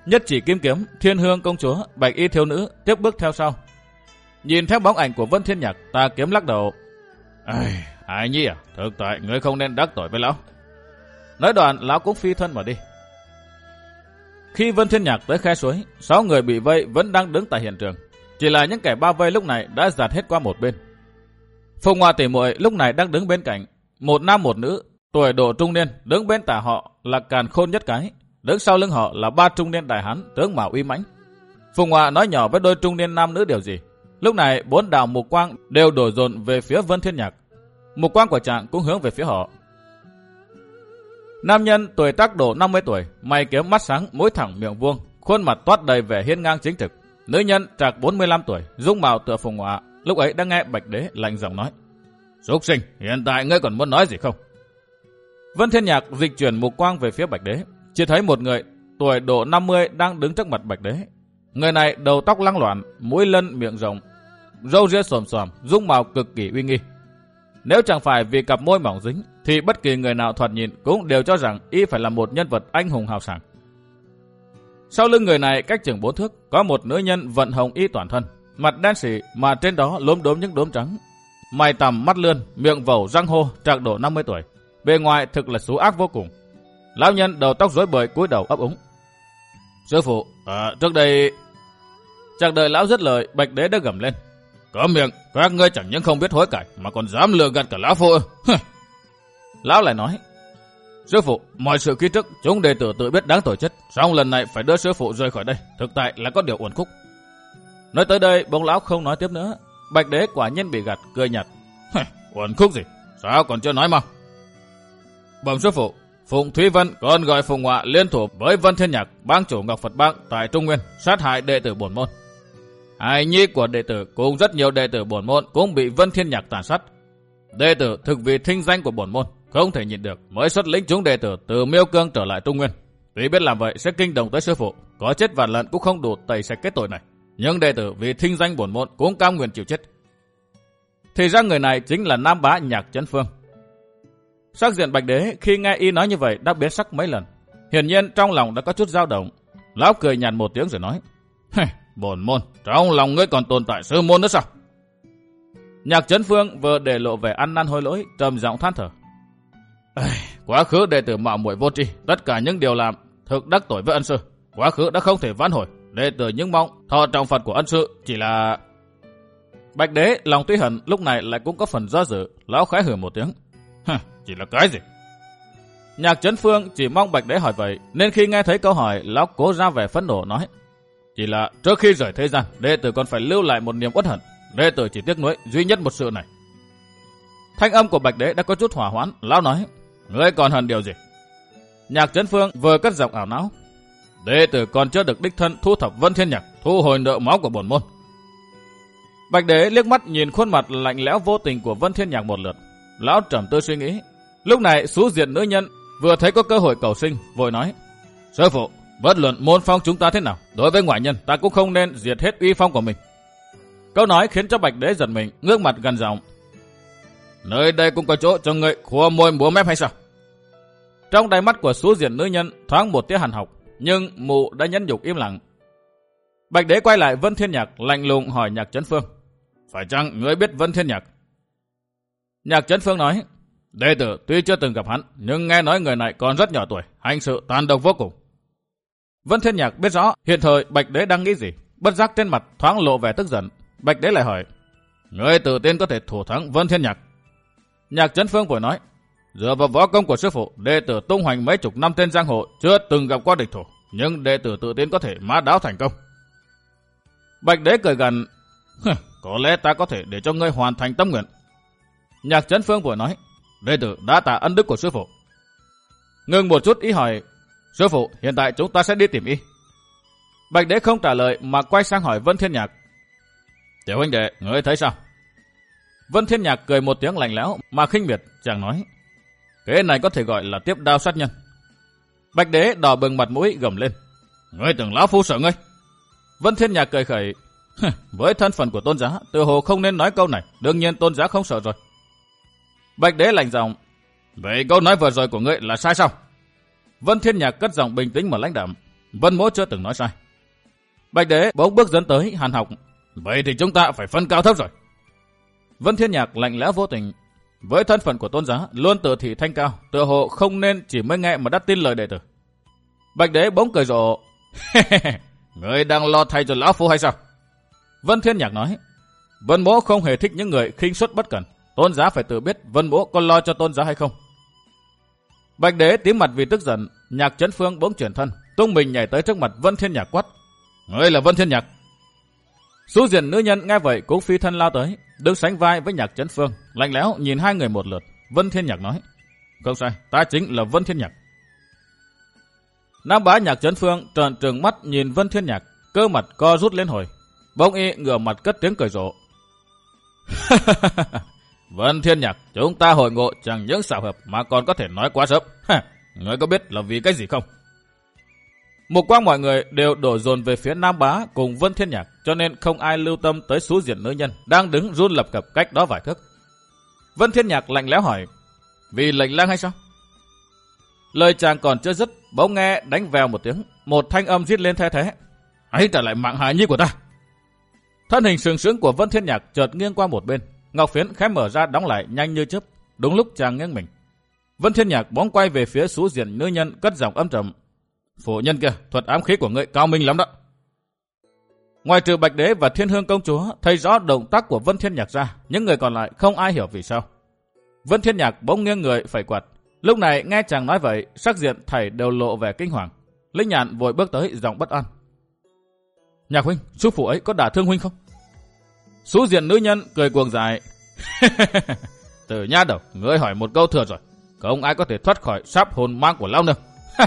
Nhất Chỉ Kim Kiếm, Thiên Hương Công Chúa, Bạch Y Thiếu Nữ tiếp bước theo sau. Nhìn theo bóng ảnh của Vân Thiên Nhạc, Tà Kiếm lắc đầu. Ai, Hải Nhi à, thực tại ngươi không nên đắc tội với lão. Nói đoạn, lão cũng phi thân mà đi. Khi Vân Thiên Nhạc tới khe suối, sáu người bị vây vẫn đang đứng tại hiện trường. Chỉ là những kẻ bao vây lúc này đã dạt hết qua một bên. Phùng Hoa tỷ muội lúc này đang đứng bên cạnh, một nam một nữ, tuổi độ trung niên, đứng bên tả họ là Càn Khôn Nhất Cái, đứng sau lưng họ là ba trung niên đại hán tướng mạo uy mãnh. Phùng Hoa nói nhỏ với đôi trung niên nam nữ điều gì. Lúc này bốn đạo mục quang đều đổ dồn về phía Vân Thiên Nhạc. Mục quang của chàng cũng hướng về phía họ. Nam nhân tuổi tác độ năm mươi tuổi, mày kiếm mắt sáng, mũi thẳng miệng vuông, khuôn mặt toát đầy vẻ hiên ngang chính trực. Nữ nhân trạc bốn mươi lăm tuổi, dung mạo tựa Phùng Hoa, lúc ấy đang nghe Bạch Đế lạnh giọng nói: "Súc sinh, hiện tại ngươi còn muốn nói gì không?" Vân Thiên Nhạc dịch chuyển mục quang về phía Bạch Đế, chỉ thấy một người tuổi độ năm mươi đang đứng trước mặt Bạch Đế. Người này đầu tóc lăng loạn, mũi lân miệng rộng, râu ria xồm xòm, dung mạo cực kỳ uy nghi. Nếu chẳng phải vì cặp môi mỏng dính, thì bất kỳ người nào thoạt nhìn cũng đều cho rằng y phải là một nhân vật anh hùng hào sảng. Sau lưng người này cách chừng bốn thước, có một nữ nhân vận hồng y toàn thân, mặt đen sì mà trên đó lốm đốm những đốm trắng, mày tằm mắt lươn, miệng vẩu răng hô, trạc độ năm mươi tuổi, bề ngoài thực là xú ác vô cùng. Lão nhân đầu tóc rối bời cúi đầu ấp úng: "Sư phụ, à, trước đây..." Chẳng đợi lão dứt lời, Bạch Đế đã gầm lên: "Có miệng, các ngươi chẳng những không biết hối cải mà còn dám lừa gạt cả lão phu." Lão lại nói: "Sư phụ, mọi sự khi trước chúng đệ tử tự biết đáng tội chết, song lần này phải đưa sư phụ rời khỏi đây, thực tại là có điều uẩn khúc." Nói tới đây, bỗng lão không nói tiếp nữa. Bạch Đế quả nhiên bị gạt, cười nhạt: "Uẩn khúc gì? Sao còn chưa nói mà?" "Bẩm sư phụ, Phụng Thúy Vân còn gọi Phùng Hoa liên thủ với Vân Thiên Nhạc, bang chủ Ngọc Phật Bang tại Trung Nguyên, sát hại đệ tử bổn môn. Hài nhi của đệ tử cùng rất nhiều đệ tử bổn môn cũng bị Vân Thiên Nhạc tàn sát. Đệ tử thực vì thinh danh của bổn môn không thể nhịn được, mới xuất lĩnh chúng đệ tử từ Miêu Cương trở lại Trung Nguyên. Tuy biết làm vậy sẽ kinh động tới sư phụ, có chết vạn lần cũng không đủ tẩy sạch cái tội này, nhưng đệ tử vì thinh danh bổn môn cũng cam nguyện chịu chết." Thì ra người này chính là Nam Bá Nhạc Chấn Phương. Sắc diện Bạch Đế khi nghe y nói như vậy đã biến sắc mấy lần, hiển nhiên trong lòng đã có chút dao động. Lão cười nhạt một tiếng rồi nói: "Bổn môn, trong lòng ngươi còn tồn tại sư môn nữa sao?" Nhạc Chấn Phương vừa để lộ vẻ ăn năn hối lỗi, trầm giọng than thở: "Quá khứ đệ tử mạo muội vô tri, tất cả những điều làm thực đắc tội với ân sư, quá khứ đã không thể vãn hồi, đệ tử những mong thọ trọng phật của ân sư, chỉ là..." Bạch Đế lòng tuy hận, lúc này lại cũng có phần do dự. Lão khẽ hừ một tiếng: "Chỉ là cái gì?" Nhạc Chấn Phương chỉ mong Bạch Đế hỏi vậy, nên khi nghe thấy câu hỏi, lão cố ra vẻ phẫn nộ nói: "Chỉ là trước khi rời thế gian, đệ tử còn phải lưu lại một niềm uất hận. Đệ tử chỉ tiếc nuối duy nhất một sự này." Thanh âm của Bạch Đế đã có chút hỏa hoãn. Lão nói: "Ngươi còn hận điều gì?" Nhạc Chấn Phương vừa cất giọng ảo não: "Đệ tử còn chưa được đích thân thu thập Vân Thiên Nhạc, thu hồi nợ máu của bổn môn." Bạch Đế liếc mắt nhìn khuôn mặt lạnh lẽo vô tình của Vân Thiên Nhạc một lượt. Lão trầm tư suy nghĩ. Lúc này Sú Diệt nữ nhân vừa thấy có cơ hội cầu sinh, vội nói: "Sư phụ, bất luận môn phong chúng ta thế nào, đối với ngoại nhân ta cũng không nên diệt hết uy phong của mình." Câu nói khiến cho Bạch Đế giật mình, ngước mặt gần giọng: "Nơi đây cũng có chỗ cho người khua môi múa mép hay sao?" Trong đáy mắt của Sú Diệt nữ nhân thoáng một tia hàn học, nhưng mụ đã nhẫn nhục im lặng. Bạch Đế quay lại Vân Thiên Nhạc, lạnh lùng hỏi Nhạc Chấn Phương: "Phải chăng ngươi biết Vân Thiên Nhạc?" Nhạc Chấn Phương nói: "Đệ tử tuy chưa từng gặp hắn, nhưng nghe nói người này còn rất nhỏ tuổi, hành sự tàn độc vô cùng." Vân Thiên Nhạc biết rõ hiện thời Bạch Đế đang nghĩ gì, bất giác trên mặt thoáng lộ vẻ tức giận. Bạch Đế lại hỏi: "Ngươi tự tin có thể thủ thắng Vân Thiên Nhạc?" Nhạc Chấn Phương vừa nói: "Dựa vào võ công của sư phụ, đệ tử tung hoành mấy chục năm trên giang hồ chưa từng gặp qua địch thủ, nhưng đệ tử tự tin có thể mã đáo thành công." Bạch Đế cười gằn: "Có lẽ ta có thể để cho ngươi hoàn thành tâm nguyện." Nhạc Chấn Phương vừa nói: "Đệ tử đã tạ ân đức của sư phụ." Ngừng một chút ý hỏi: "Sư phụ, hiện tại chúng ta sẽ đi tìm y." Bạch Đế không trả lời mà quay sang hỏi Vân Thiên Nhạc: "Tiểu huynh đệ, ngươi thấy sao?" Vân Thiên Nhạc cười một tiếng lạnh lẽo mà khinh miệt, chàng nói: "Cái này có thể gọi là tiếp đao sát nhân." Bạch Đế đỏ bừng mặt mũi gầm lên: "Ngươi tưởng lão phu sợ ngươi?" Vân Thiên Nhạc cười khẩy: "Với thân phận của tôn giá, tự hồ không nên nói câu này, đương nhiên tôn giá không sợ rồi." Bạch Đế lạnh giọng: "Vậy câu nói vừa rồi của ngươi là sai sao?" Vân Thiên Nhạc cất giọng bình tĩnh mà lãnh đạm: Vân Mỗ chưa từng nói sai. Bạch Đế bỗng bước dẫn tới hàn học. Vậy thì chúng ta phải phân cao thấp rồi. Vân Thiên Nhạc lạnh lẽo vô tình. Với thân phận của tôn giá luôn tự thị thanh cao, tựa hồ không nên chỉ mới nghe mà đã tin lời đệ tử. Bạch Đế bỗng cười rộ. Ngươi đang lo thay cho lão phu hay sao? Vân Thiên Nhạc nói. Vân Mỗ không hề thích những người khinh suất bất cẩn. Tôn giá phải tự biết Vân Mỗ có lo cho tôn giá hay không. Bạch Đế tím mặt vì tức giận. Nhạc Chấn Phương bỗng chuyển thân, tung mình nhảy tới trước mặt Vân Thiên Nhạc quát. Ngươi là Vân Thiên Nhạc? Số diện nữ nhân nghe vậy cũng phi thân lao tới, đứng sánh vai với Nhạc Chấn Phương, lạnh lẽo nhìn hai người một lượt. Vân Thiên Nhạc nói. Không sai, ta chính là Vân Thiên Nhạc. Nam bá Nhạc Chấn Phương trợn trừng mắt nhìn Vân Thiên Nhạc, cơ mặt co rút lên hồi. Bỗng y ngửa mặt cất tiếng cười rộ. Vân Thiên Nhạc, chúng ta hội ngộ chẳng những xảo hợp mà còn có thể nói quá sớm. Ngươi có biết là vì cái gì không? Mục quang mọi người đều đổ dồn về phía Nam bá cùng Vân Thiên Nhạc, cho nên không ai lưu tâm tới số diện nữ nhân đang đứng run lập cập cách đó vài thước. Vân Thiên Nhạc lạnh lẽo hỏi. Vì lệnh lang hay sao? Lời chàng còn chưa dứt, bỗng nghe đánh vèo một tiếng, một thanh âm rít lên the thế. Hãy trả lại mạng hài nhi của ta. Thân hình sừng sững của Vân Thiên Nhạc chợt nghiêng qua một bên, ngọc phiến khẽ mở ra đóng lại nhanh như chớp. Đúng lúc chàng nghiêng mình, Vân Thiên Nhạc bỗng quay về phía số diện nữ nhân, cất giọng âm trầm. Phụ nhân kia, thuật ám khí của ngươi cao minh lắm đó. Ngoài trừ Bạch Đế và Thiên Hương công chúa thấy rõ động tác của Vân Thiên Nhạc ra, những người còn lại không ai hiểu vì sao. Vân Thiên Nhạc bỗng nghiêng người phẩy quạt. Lúc này nghe chàng nói vậy, sắc diện thảy đều lộ vẻ kinh hoàng. Linh Nhạn vội bước tới, giọng bất an. Nhạc huynh, sư phụ ấy có đả thương huynh không? Số diện nữ nhân cười cuồng dài. Từ nha đầu, ngươi hỏi một câu thừa rồi. Không ai có thể thoát khỏi sáp hồn mang của lão nương.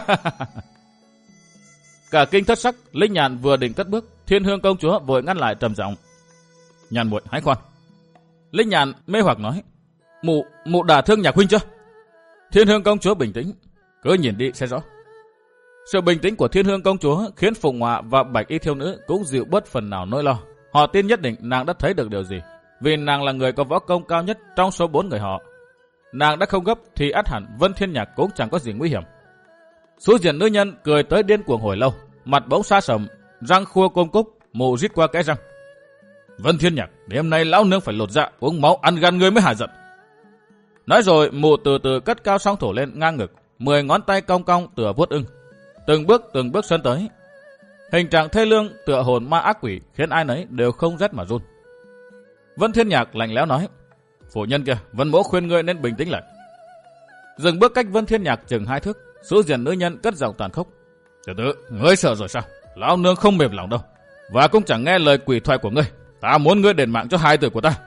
Cả kinh thất sắc, Linh Nhạn vừa định cất bước, Thiên Hương công chúa vội ngăn lại trầm giọng. Nhàn muội hãy khoan. Linh Nhạn mê hoặc nói. Mụ, mụ đả thương Nhạc huynh chưa? Thiên Hương công chúa bình tĩnh. Cứ nhìn đi sẽ rõ. Sự bình tĩnh của Thiên Hương công chúa khiến Phụng Họa và Bạch Y thiếu nữ cũng dịu bớt phần nào nỗi lo. Họ tin nhất định nàng đã thấy được điều gì, vì nàng là người có võ công cao nhất trong số bốn người họ. Nàng đã không gấp thì ắt hẳn Vân Thiên Nhạc cũng chẳng có gì nguy hiểm. Số diện nữ nhân cười tới điên cuồng hồi lâu, mặt bỗng xa sầm, răng khua côm cúc, mụ rít qua kẽ răng. Vân Thiên Nhạc, đêm nay lão nương phải lột dạ uống máu ăn gan ngươi mới hả giận. Nói rồi mụ từ từ cất cao song thổ lên ngang ngực, mười ngón tay cong cong tựa vuốt ưng, từng bước từng bước sân tới. Hình trạng thê lương tựa hồn ma ác quỷ khiến ai nấy đều không rét mà run. Vân Thiên Nhạc lạnh lẽo nói. Phụ nhân kia, Vân Mỗ khuyên ngươi nên bình tĩnh lại. Dừng bước cách Vân Thiên Nhạc chừng hai thước, số diện nữ nhân cất giọng tàn khốc. Tiểu tử, ngươi sợ rồi sao? Lão nương không mềm lòng đâu, và cũng chẳng nghe lời quỷ thoại của ngươi. Ta muốn ngươi đền mạng cho hai tử của ta.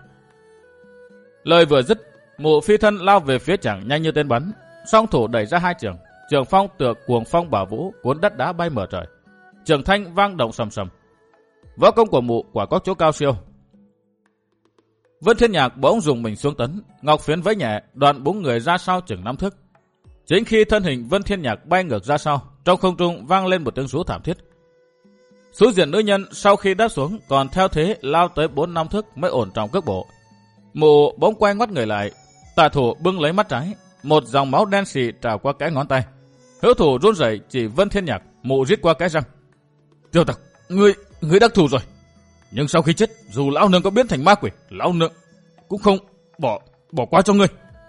Lời vừa dứt, mụ phi thân lao về phía chàng nhanh như tên bắn, song thủ đẩy ra hai trường, trường phong tựa cuồng phong bảo vũ cuốn đất đá bay mở trời, trường thanh vang động sầm sầm. Võ công của mụ quả có chỗ cao siêu. Vân Thiên Nhạc bỗng dùng mình xuống tấn, ngọc phiến vẫy nhẹ, đoạn búng người ra sau chừng năm thước. Chính khi thân hình Vân Thiên Nhạc bay ngược ra sau, trong không trung vang lên một tiếng rú thảm thiết. Số diện nữ nhân sau khi đáp xuống còn theo thế lao tới bốn năm thước mới ổn trọng cước bộ. Mụ bỗng quay ngoắt người lại, tả thủ bưng lấy mắt trái, một dòng máu đen xì trào qua cái ngón tay. Hữu thủ run rẩy chỉ Vân Thiên Nhạc, mụ rít qua cái răng. Tiêu tặc, ngươi, ngươi đắc thủ rồi. Nhưng sau khi chết, dù lão nương có biến thành ma quỷ, lão nương cũng không bỏ bỏ qua cho ngươi.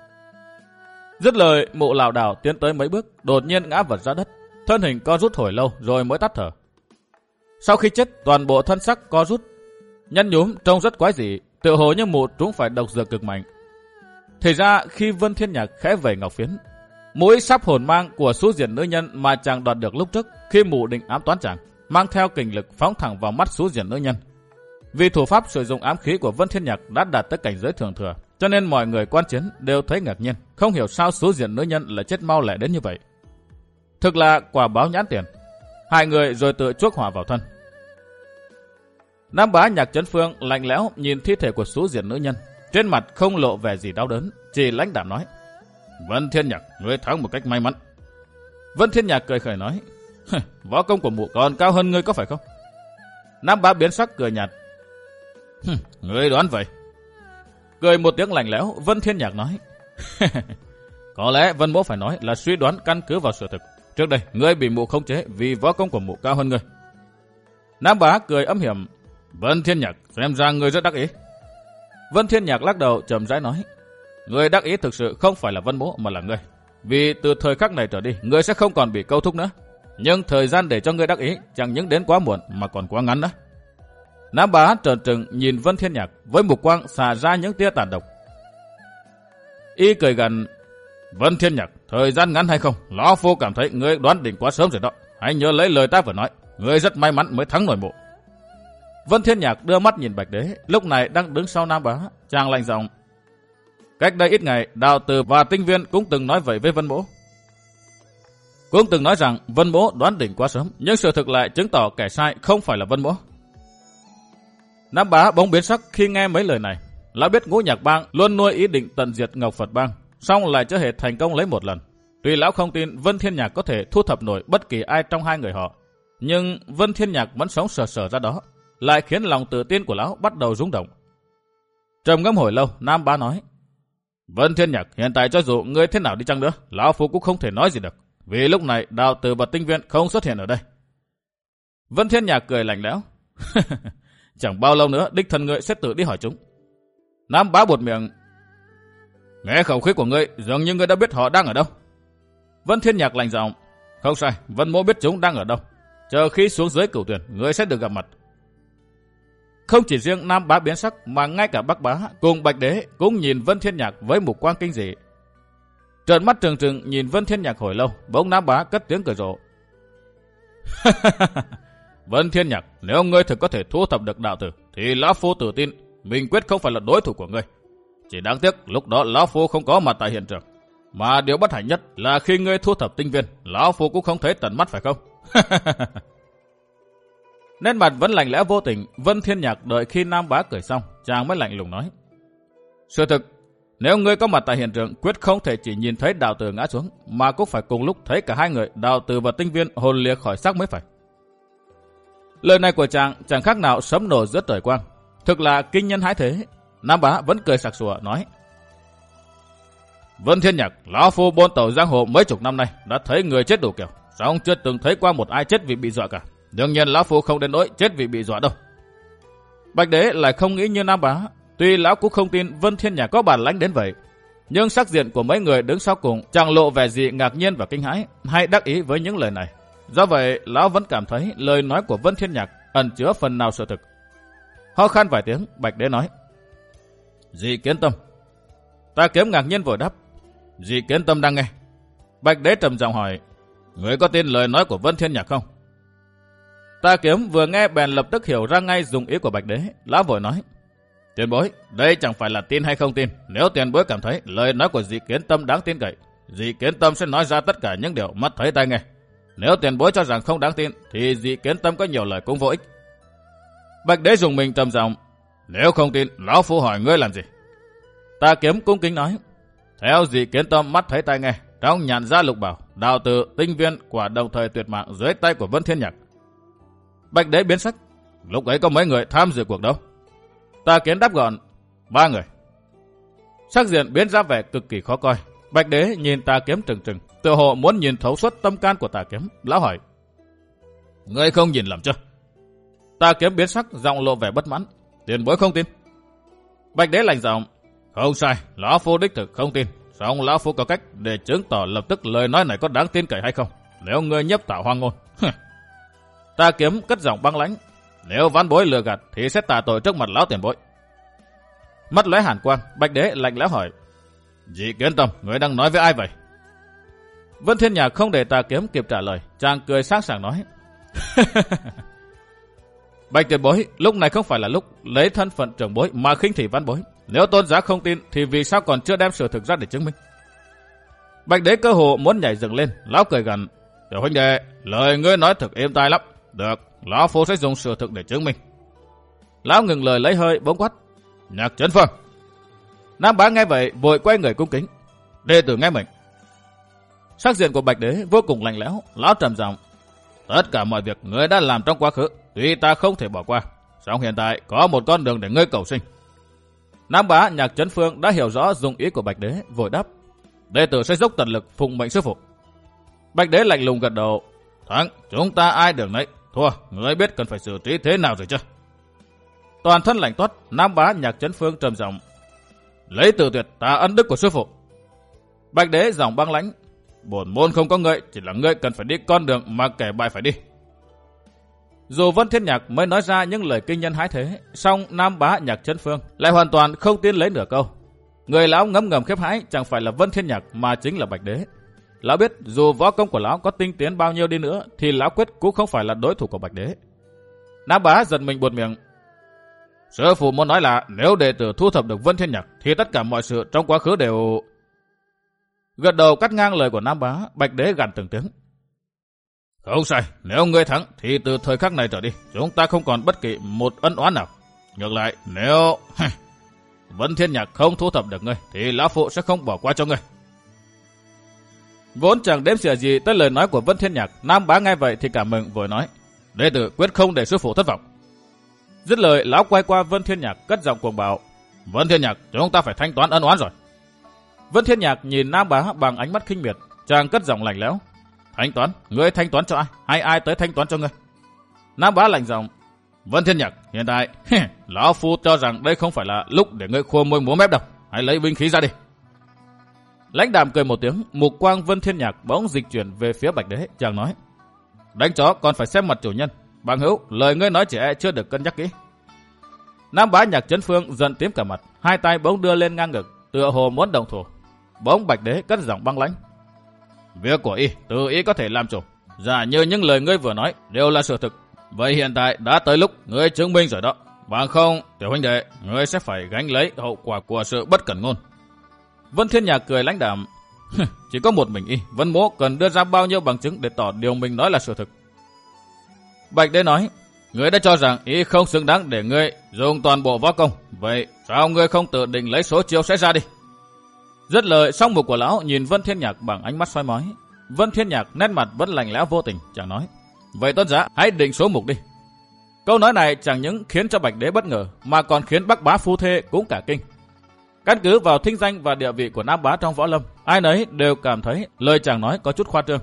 Dứt lời, mụ lảo đảo tiến tới mấy bước, đột nhiên ngã vật ra đất, thân hình co rút hồi lâu rồi mới tắt thở. Sau khi chết, toàn bộ thân sắc co rút, nhăn nhúm trông rất quái dị, tựa hồ như mụ trúng phải độc dược cực mạnh. Thì ra khi Vân Thiên Nhạc khẽ vẩy ngọc phiến, mũi sắp hồn mang của số diện nữ nhân mà chàng đoạt được lúc trước khi mụ định ám toán chàng, mang theo kình lực phóng thẳng vào mắt số diện nữ nhân. Vì thủ pháp sử dụng ám khí của Vân Thiên Nhạc đã đạt tới cảnh giới thường thừa, cho nên mọi người quan chiến đều thấy ngạc nhiên, không hiểu sao số diện nữ nhân lại chết mau lẹ đến như vậy. Thực là quả báo nhãn tiền, hai người rồi tự chuốc hỏa vào thân. Nam bá Nhạc Chấn Phương lạnh lẽo nhìn thi thể của số diện nữ nhân, trên mặt không lộ vẻ gì đau đớn, chỉ lãnh đạm nói: Vân Thiên Nhạc, ngươi thắng một cách may mắn. Vân Thiên Nhạc cười khẩy nói: Võ công của mụ còn cao hơn ngươi có phải không? Nam bá biến sắc cười nhạt: Ngươi đoán vậy. Cười một tiếng lạnh lẽo, Vân Thiên Nhạc nói: Có lẽ Vân Mỗ phải nói là suy đoán căn cứ vào sự thực. Trước đây, ngươi bị mụ khống chế vì võ công của mụ cao hơn ngươi. Nam Bá cười âm hiểm. Vân Thiên Nhạc, xem ra ngươi rất đắc ý. Vân Thiên Nhạc lắc đầu chậm rãi nói. Ngươi đắc ý thực sự không phải là Vân Mỗ mà là ngươi. Vì từ thời khắc này trở đi, ngươi sẽ không còn bị câu thúc nữa. Nhưng thời gian để cho ngươi đắc ý chẳng những đến quá muộn mà còn quá ngắn nữa. Nam Bá trợn trừng nhìn Vân Thiên Nhạc với mục quang xả ra những tia tàn độc. Y cười gần. Vân Thiên Nhạc, thời gian ngắn hay không, lão phu cảm thấy ngươi đoán định quá sớm rồi đó. Hãy nhớ lấy lời ta vừa nói, ngươi rất may mắn mới thắng nổi mộ. Vân Thiên Nhạc đưa mắt nhìn Bạch Đế, lúc này đang đứng sau Nam Bá, chàng lạnh giọng. Cách đây ít ngày, Đào Từ và Tinh Viên cũng từng nói vậy với Vân Mỗ. Cũng từng nói rằng Vân Mỗ đoán định quá sớm, nhưng sự thực lại chứng tỏ kẻ sai không phải là Vân Mỗ. Nam Bá bỗng biến sắc khi nghe mấy lời này. Lão biết Ngũ Nhạc Bang luôn nuôi ý định tận diệt Ngọc Phật Bang, song lại chưa hề thành công lấy một lần. Tuy lão không tin Vân Thiên Nhạc có thể thu thập nổi bất kỳ ai trong hai người họ, nhưng Vân Thiên Nhạc vẫn sống sờ sờ ra đó, lại khiến lòng tự tin của lão bắt đầu rung động. Trầm ngâm hồi lâu, Nam Bá nói: Vân Thiên Nhạc, hiện tại cho dù ngươi thế nào đi chăng nữa, lão phu cũng không thể nói gì được, vì lúc này Đào Từ và Tinh Viên không xuất hiện ở đây. Vân Thiên Nhạc cười lạnh lẽo: Chẳng bao lâu nữa, đích thân ngươi sẽ tự đi hỏi chúng. Nam Bá buột miệng: Nghe khẩu khí của ngươi, dường như ngươi đã biết họ đang ở đâu. Vân Thiên Nhạc lạnh giọng: Không sai, Vân Mỗ biết chúng đang ở đâu. Chờ khi xuống dưới Cửu Tuyển, ngươi sẽ được gặp mặt. Không chỉ riêng Nam Bá biến sắc, mà ngay cả Bắc Bá cùng Bạch Đế cũng nhìn Vân Thiên Nhạc với mục quang kinh dị. Trợn mắt trừng trừng nhìn Vân Thiên Nhạc hồi lâu, bỗng Nam Bá cất tiếng cười rộ. Vân Thiên Nhạc, nếu ngươi thực có thể thu thập được Đạo Tử, thì lão phu tự tin mình quyết không phải là đối thủ của ngươi. Chỉ đáng tiếc lúc đó lão phu không có mặt tại hiện trường. Mà điều bất hạnh nhất là khi ngươi thu thập Tinh Viên, lão phu cũng không thấy tận mắt phải không? Nét mặt vẫn lạnh lẽo vô tình. Vân Thiên Nhạc đợi khi Nam Bá cười xong, chàng mới lạnh lùng nói: Sự thực, nếu ngươi có mặt tại hiện trường, quyết không thể chỉ nhìn thấy Đào Tử ngã xuống, mà cũng phải cùng lúc thấy cả hai người, Đào Tử và Tinh Viên hồn lìa khỏi xác mới phải. Lời này của chàng chẳng khác nào sấm nổ giữa trời quang, thực là kinh nhân hãi thế. Nam Bá vẫn cười sặc sụa nói: Vân Thiên Nhạc, lão phu buôn tàu giang hồ mấy chục năm nay đã thấy người chết đủ kiểu, song chưa từng thấy qua một ai chết vì bị dọa cả. Đương nhiên lão phu không đến nỗi chết vì bị dọa đâu. Bạch Đế lại không nghĩ như Nam Bá, tuy lão cũng không tin Vân Thiên Nhạc có bản lãnh đến vậy, nhưng sắc diện của mấy người đứng sau cùng chẳng lộ vẻ gì ngạc nhiên và kinh hãi hay đắc ý với những lời này. Do vậy, lão vẫn cảm thấy lời nói của Vân Thiên Nhạc ẩn chứa phần nào sự thực. Ho khan vài tiếng, Bạch Đế nói: Dị Kiến Tâm. Ta Kiếm ngạc nhiên vội đáp: Dị Kiến Tâm đang nghe. Bạch Đế trầm giọng hỏi: Ngươi có tin lời nói của Vân Thiên Nhạc không? Ta Kiếm vừa nghe bèn lập tức hiểu ra ngay dụng ý của Bạch Đế. Lão vội nói: Tiền bối, đây chẳng phải là tin hay không tin. Nếu tiền bối cảm thấy lời nói của Dị Kiến Tâm đáng tin cậy, Dị Kiến Tâm sẽ nói ra tất cả những điều mắt thấy tai nghe. Nếu tiền bối cho rằng không đáng tin, thì Dị Kiến Tâm có nhiều lời cũng vô ích. Bạch Đế dùng mình trầm giọng: Nếu không tin, lão phu hỏi ngươi làm gì? Ta Kiếm cung kính nói: Theo Dị Kiến Tâm mắt thấy tai nghe, trong nhàn gia lục bảo, Đào Tử, Tinh Viên quả đồng thời tuyệt mạng dưới tay của Vân Thiên Nhạc. Bạch Đế biến sắc: Lúc ấy có mấy người tham dự cuộc đấu? Ta Kiếm đáp gọn: Ba người. Sắc diện biến ra vẻ cực kỳ khó coi. Bạch Đế nhìn Ta Kiếm trừng trừng, tựa hồ muốn nhìn thấu suốt tâm can của Ta Kiếm. Lão hỏi: Ngươi không nhìn lầm chưa? Ta Kiếm biến sắc, giọng lộ vẻ bất mãn: Tiền bối không tin. Bạch Đế lạnh giọng: Không sai, lão phu đích thực không tin. Song lão phu có cách để chứng tỏ lập tức lời nói này có đáng tin cậy hay không. Nếu ngươi nhấp tảo hoang ngôn. Ta Kiếm cất giọng băng lãnh: Nếu ván bối lừa gạt thì sẽ tạ tội trước mặt lão tiền bối. Mắt lóe hàn quang, Bạch Đế lạnh lẽo hỏi: Dị Kiến Tâm, ngươi đang nói với ai vậy? Vân Thiên Nhạc không để Ta Kiếm kịp trả lời, chàng cười sáng sảng nói: Bạch tiền bối, lúc này không phải là lúc lấy thân phận trưởng bối mà khinh thị ván bối. Nếu tôn giá không tin thì vì sao còn chưa đem sự thực ra để chứng minh? Bạch Đế cơ hồ muốn nhảy dựng lên. Lão cười gằn: Tiểu huynh đệ, lời ngươi nói thực êm tai lắm. Được, lão phu sẽ dùng sự thực để chứng minh. Lão ngừng lời lấy hơi, bỗng quát: Nhạc Chấn Phương. Nam Bá nghe vậy vội quay người cung kính: Đệ tử nghe mệnh. Sắc diện của Bạch Đế vô cùng lạnh lẽo. Lão trầm giọng: Tất cả mọi việc ngươi đã làm trong quá khứ, tuy ta không thể bỏ qua, song hiện tại có một con đường để ngươi cầu sinh. Nam Bá Nhạc Chấn Phương đã hiểu rõ dụng ý của Bạch Đế, vội đáp: Đệ tử sẽ dốc tận lực phụng mệnh sư phụ. Bạch Đế lạnh lùng gật đầu. Thắng, chúng ta ai đường nấy. Thua, ngươi biết cần phải xử trí thế nào rồi chứ? Toàn thân lạnh toát, Nam Bá Nhạc Chấn Phương trầm giọng. Lấy Từ Tuyệt tạ ân đức của sư phụ. Bạch Đế giọng băng lãnh. Bổn môn không có ngươi, chỉ là ngươi cần phải đi con đường mà kẻ bại phải đi. Dù Vân Thiên Nhạc mới nói ra những lời kinh nhân hãi thế, song Nam Bá Nhạc Chấn Phương lại hoàn toàn không tin lấy nửa câu. Người lão ngấm ngầm khiếp hãi chẳng phải là Vân Thiên Nhạc mà chính là Bạch Đế. Lão biết dù võ công của lão có tinh tiến bao nhiêu đi nữa thì lão quyết cũng không phải là đối thủ của Bạch Đế. Nam Bá giật mình buột miệng. Sư phụ muốn nói là nếu đệ tử thu thập được Vân Thiên Nhạc thì tất cả mọi sự trong quá khứ đều... Gật đầu cắt ngang lời của Nam Bá, Bạch Đế gằn từng tiếng. Không sai, nếu ngươi thắng thì từ thời khắc này trở đi chúng ta không còn bất kỳ một ân oán nào. Ngược lại, nếu Vân Thiên Nhạc không thu thập được ngươi thì lão phụ sẽ không bỏ qua cho ngươi. Vốn chẳng đếm xỉa gì tới lời nói của Vân Thiên Nhạc, Nam Bá nghe vậy thì cảm mừng vội nói. Đệ tử quyết không để sư phụ thất vọng. Dứt lời, lão quay qua Vân Thiên Nhạc cất giọng cuồng bạo. Vân Thiên Nhạc, chúng ta phải thanh toán ân oán rồi. Vân Thiên Nhạc nhìn Nam Bá bằng ánh mắt khinh miệt, chàng cất giọng lạnh lẽo. Thanh toán? Ngươi thanh toán cho ai? Hay ai tới thanh toán cho ngươi? Nam Bá lạnh giọng. Vân Thiên Nhạc, hiện tại lão phu cho rằng đây không phải là lúc để ngươi khua môi múa mép đâu. Hãy lấy binh khí ra đi. Lãnh Đạm cười một tiếng, mục quang Vân Thiên Nhạc bỗng dịch chuyển về phía Bạch Đế, chàng nói. Đánh chó còn phải xem mặt chủ nhân. Bằng hữu, lời ngươi nói chỉ e chưa được cân nhắc kỹ. Nam Bá Nhạc Chấn Phương giận tím cả mặt, hai tay bỗng đưa lên ngang ngực, tựa hồ muốn động thủ. Bỗng Bạch Đế cất giọng băng lãnh. Việc của y, tự y có thể làm chủ. Giả như những lời ngươi vừa nói đều là sự thực, vậy hiện tại đã tới lúc ngươi chứng minh rồi đó. Bằng không, tiểu huynh đệ, ngươi sẽ phải gánh lấy hậu quả của sự bất cẩn ngôn. Vân Thiên Nhạc cười lãnh đạm. Chỉ có một mình y, Vân Mỗ cần đưa ra bao nhiêu bằng chứng để tỏ điều mình nói là sự thực. Bạch Đế nói. Ngươi đã cho rằng y không xứng đáng để ngươi dùng toàn bộ võ công, vậy sao ngươi không tự định lấy số chiêu sẽ ra đi? Dứt lời, song mục của lão nhìn Vân Thiên Nhạc bằng ánh mắt soi mói. Vân Thiên Nhạc nét mặt vẫn lạnh lẽo vô tình, chẳng nói. Vậy tôn giá, hãy định số mục đi. Câu nói này chẳng những khiến cho Bạch Đế bất ngờ, mà còn khiến Bắc Bá phu thê cũng cả kinh. Căn cứ vào thính danh và địa vị của Nam Bá trong võ lâm, ai nấy đều cảm thấy lời chàng nói có chút khoa trương.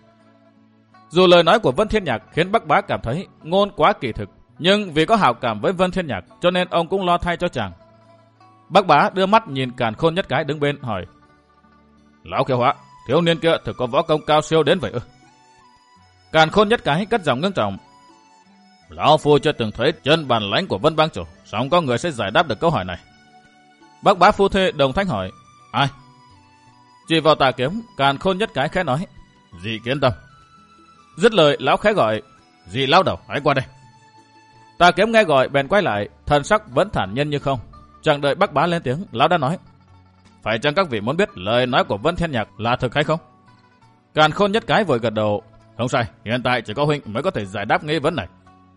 Dù lời nói của Vân Thiên Nhạc khiến Bắc Bá cảm thấy ngôn quá kỳ thực, nhưng vì có hảo cảm với Vân Thiên Nhạc cho nên ông cũng lo thay cho chàng. Bắc Bá đưa mắt nhìn Càn Khôn Nhất Cái đứng bên hỏi. Lão Kiêu Hóa, thiếu niên kia thực có võ công cao siêu đến vậy ư? Càn Khôn Nhất Cái cất giọng ngưng trọng. Lão phu chưa từng thấy chân bản lãnh của Vân Bang chủ, song có người sẽ giải đáp được câu hỏi này. Bắc Bá phu thê đồng thanh hỏi. Ai? Chỉ vào Tà Kiếm, Càn Khôn Nhất Cái khẽ nói. Dị Kiến Tâm. Dứt lời, lão khẽ gọi. Dị lão đầu, hãy qua đây. Tà Kiếm nghe gọi bèn quay lại, thần sắc vẫn thản nhiên như không. Chẳng đợi Bắc Bá lên tiếng, lão đã nói. Phải chăng các vị muốn biết lời nói của Vân Thiên Nhạc là thực hay không? Càn Khôn Nhất Cái vội gật đầu. Không sai, hiện tại chỉ có huynh mới có thể giải đáp nghi vấn này.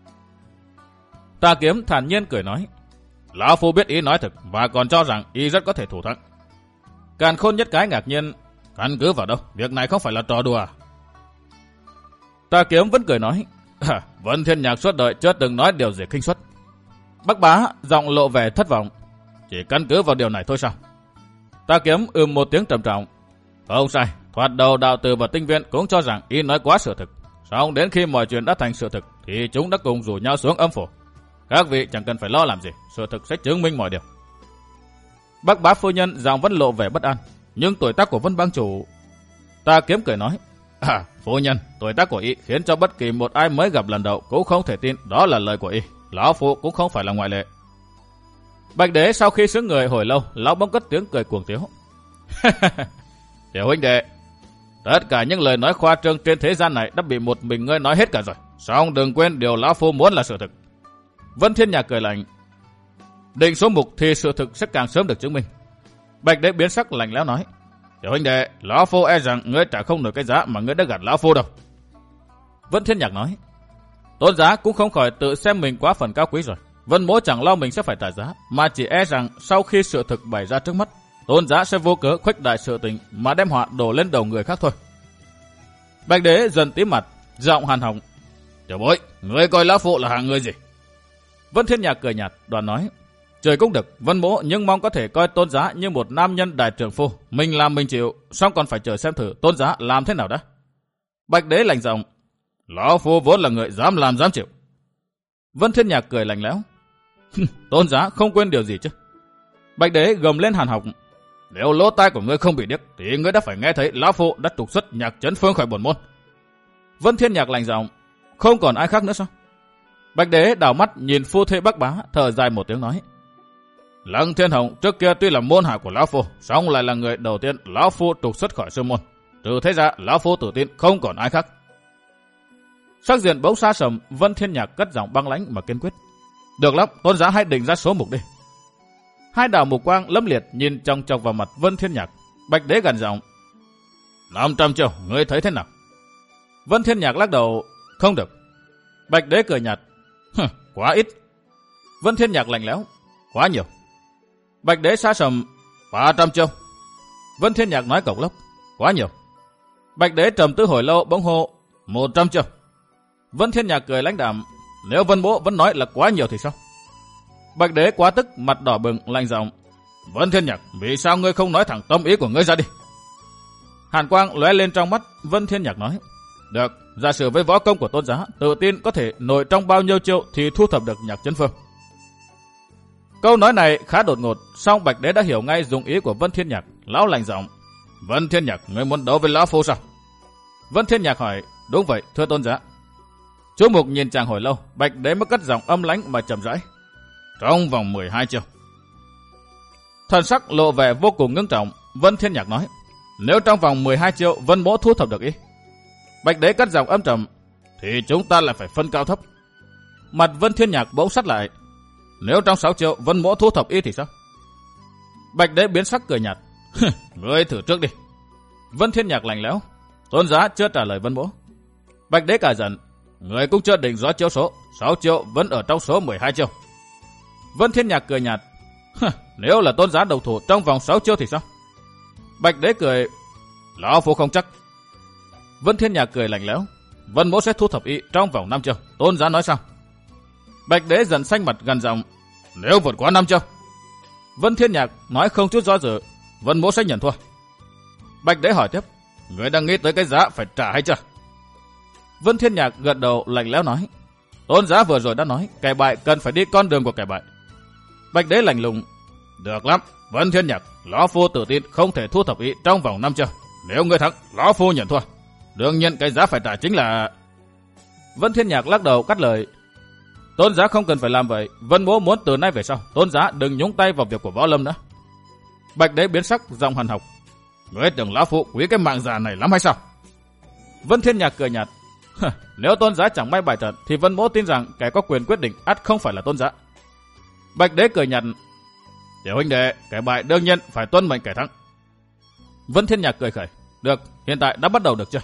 Tà Kiếm thản nhiên cười nói. Lão phu biết ý nói thực và còn cho rằng y rất có thể thủ thắng. Càn Khôn Nhất Cái ngạc nhiên. Căn cứ vào đâu? Việc này không phải là trò đùa à? Tà Kiếm vẫn cười nói. À, Vân Thiên Nhạc suốt đời chưa từng nói điều gì khinh suất. Bắc Bá giọng lộ vẻ thất vọng. Chỉ căn cứ vào điều này thôi sao? Tà Kiếm ừm một tiếng trầm trọng. Không sai, thoạt đầu đạo tử và tinh viên cũng cho rằng y nói quá sự thực. Xong đến khi mọi chuyện đã thành sự thực thì chúng đã cùng rủ nhau xuống âm phủ. Các vị chẳng cần phải lo làm gì, sự thực sẽ chứng minh mọi điều. Bắc Bá phu nhân giọng vẫn lộ vẻ bất an. Nhưng tuổi tác của Vân Bang chủ... Tà Kiếm cười nói. À, phu nhân, tuổi tác của y khiến cho bất kỳ một ai mới gặp lần đầu cũng không thể tin đó là lời của y. Lão phu cũng không phải là ngoại lệ. Bạch Đế sau khi sững người hồi lâu, lão bỗng cất tiếng cười cuồng tiếu. Tiểu huynh đệ, tất cả những lời nói khoa trương trên thế gian này đã bị một mình ngươi nói hết cả rồi. Song đừng quên điều lão phu muốn là sự thực. Vân Thiên Nhạc cười lạnh. Định số mục thì sự thực sẽ càng sớm được chứng minh. Bạch Đế biến sắc lạnh lẽo nói. Tiểu huynh đệ, lão phu e rằng ngươi trả không nổi cái giá mà ngươi đã gạt lão phu đâu. Vân Thiên Nhạc nói. Tôn giá cũng không khỏi tự xem mình quá phần cao quý rồi. Vân Mỗ chẳng lo mình sẽ phải trả giá, mà chỉ e rằng sau khi sự thực bày ra trước mắt, tôn giá sẽ vô cớ khuếch đại sự tình mà đem họa đổ lên đầu người khác thôi. Bạch Đế dần tím mặt, giọng hàn hồng. Tiểu bối, ngươi coi lão phụ là hạng người gì? Vân Thiên Nhạc cười nhạt, đoàn nói. Trời cũng được, Vân Mỗ nhưng mong có thể coi tôn giá như một nam nhân đại trưởng phu. Mình làm mình chịu, xong còn phải chờ xem thử tôn giá làm thế nào đã. Bạch Đế lạnh giọng, lão phu vốn là người dám làm dám chịu. Vân Thiên Nhạc cười lạnh lẽo, Tôn giá không quên điều gì chứ? Bạch Đế gầm lên hàn học, nếu lỗ tai của ngươi không bị điếc thì ngươi đã phải nghe thấy lão phu đã trục xuất Nhạc Chấn Phương khỏi bổn môn. Vân Thiên Nhạc lạnh giọng, không còn ai khác nữa sao? Bạch Đế đảo mắt nhìn phu thê Bắc Bá, thở dài một tiếng nói, Lăng Thiên Hồng trước kia tuy là môn hạ của lão phu, song lại là người đầu tiên lão phu trục xuất khỏi sư môn. Từ thế ra lão phu tự tin không còn ai khác. Sắc diện bỗng xa sầm, Vân Thiên Nhạc cất giọng băng lãnh mà kiên quyết, được lắm, tôn giá hãy định ra số mục đi. Hai đạo mục quang lẫm liệt nhìn chòng chọc vào mặt Vân Thiên Nhạc. Bạch Đế gằn giọng, năm trăm triệu, ngươi thấy thế nào? Vân Thiên Nhạc lắc đầu, không được. Bạch Đế cười nhạt, quá ít. Vân Thiên Nhạc lạnh lẽo, quá nhiều. Bạch Đế xa sầm, ba trăm triệu. Vân Thiên Nhạc nói cộc lốc, quá nhiều. Bạch Đế trầm tư hồi lâu bỗng hô, một trăm triệu. Vân Thiên Nhạc cười lãnh đạm, nếu Vân Bố vẫn nói là quá nhiều thì sao? Bạch Đế quá tức, mặt đỏ bừng, lạnh giọng, Vân Thiên Nhạc, vì sao ngươi không nói thẳng tâm ý của ngươi ra đi? Hàn quang lóe lên trong mắt, Vân Thiên Nhạc nói, được, giả sử với võ công của tôn giá, tự tin có thể nội trong bao nhiêu triệu thì thu thập được Nhạc Chấn Phương. Câu nói này khá đột ngột, song Bạch Đế đã hiểu ngay dụng ý của Vân Thiên Nhạc. Lão lạnh giọng, Vân Thiên Nhạc, ngươi muốn đấu với lão phu sao? Vân Thiên Nhạc hỏi, đúng vậy, thưa tôn giá. Chú Mục nhìn chàng hồi lâu, Bạch Đế mới cất giọng âm lãnh mà chậm rãi, trong vòng mười hai chiêu. Thần sắc lộ vẻ vô cùng ngưng trọng. Vân Thiên Nhạc nói, nếu trong vòng mười hai chiêu Vân Mỗ thu thập được ý. Bạch Đế cất giọng âm trầm, thì chúng ta lại phải phân cao thấp. Mặt Vân Thiên Nhạc bỗng sắt lại, nếu trong sáu chiêu Vân Mỗ thu thập ý thì sao? Bạch Đế biến sắc cười nhạt, ngươi thử trước đi. Vân Thiên Nhạc lạnh lẽo, tôn giá chưa trả lời Vân Mỗ. Bạch Đế cả giận, người cũng chưa định rõ chiêu số, sáu chiêu vẫn ở trong số mười hai chiêu. Vân Thiên Nhạc cười nhạt, nếu là tôn giá đầu thủ trong vòng sáu chiêu thì sao? Bạch Đế cười, lão phu không chắc. Vân Thiên Nhạc cười lạnh lẽo, Vân Mỗ sẽ thu thập ý trong vòng năm chiêu, tôn giá nói sao? Bạch Đế giận xanh mặt gần giọng, nếu vượt quá năm chiêu. Vân Thiên Nhạc nói không chút do dự, Vân Mỗ sẽ nhận thua. Bạch Đế hỏi tiếp, người đang nghĩ tới cái giá phải trả hay chưa? Vân Thiên Nhạc gật đầu lạnh lẽo nói, tôn giá vừa rồi đã nói, kẻ bại cần phải đi con đường của kẻ bại. Bạch Đế lạnh lùng, được lắm, Vân Thiên Nhạc, lão phu tự tin không thể thu thập ý trong vòng năm chiêu. Nếu ngươi thắng, lão phu nhận thua. Đương nhiên cái giá phải trả chính là... Vân Thiên Nhạc lắc đầu cắt lời, tôn giá không cần phải làm vậy. Vân Mỗ muốn từ nay về sau, tôn giá đừng nhúng tay vào việc của Võ Lâm nữa. Bạch Đế biến sắc, giọng hằn học, ngươi tưởng lão phu quý cái mạng già này lắm hay sao? Vân Thiên Nhạc cười nhạt, nếu tôn giá chẳng may bại trận thì Vân Mỗ tin rằng kẻ có quyền quyết định ắt không phải là tôn giá. Bạch Đế cười nhạt, tiểu huynh đệ, kẻ bại đương nhiên phải tuân mệnh kẻ thắng. Vân Thiên Nhạc cười khẩy, được, hiện tại đã bắt đầu được chưa?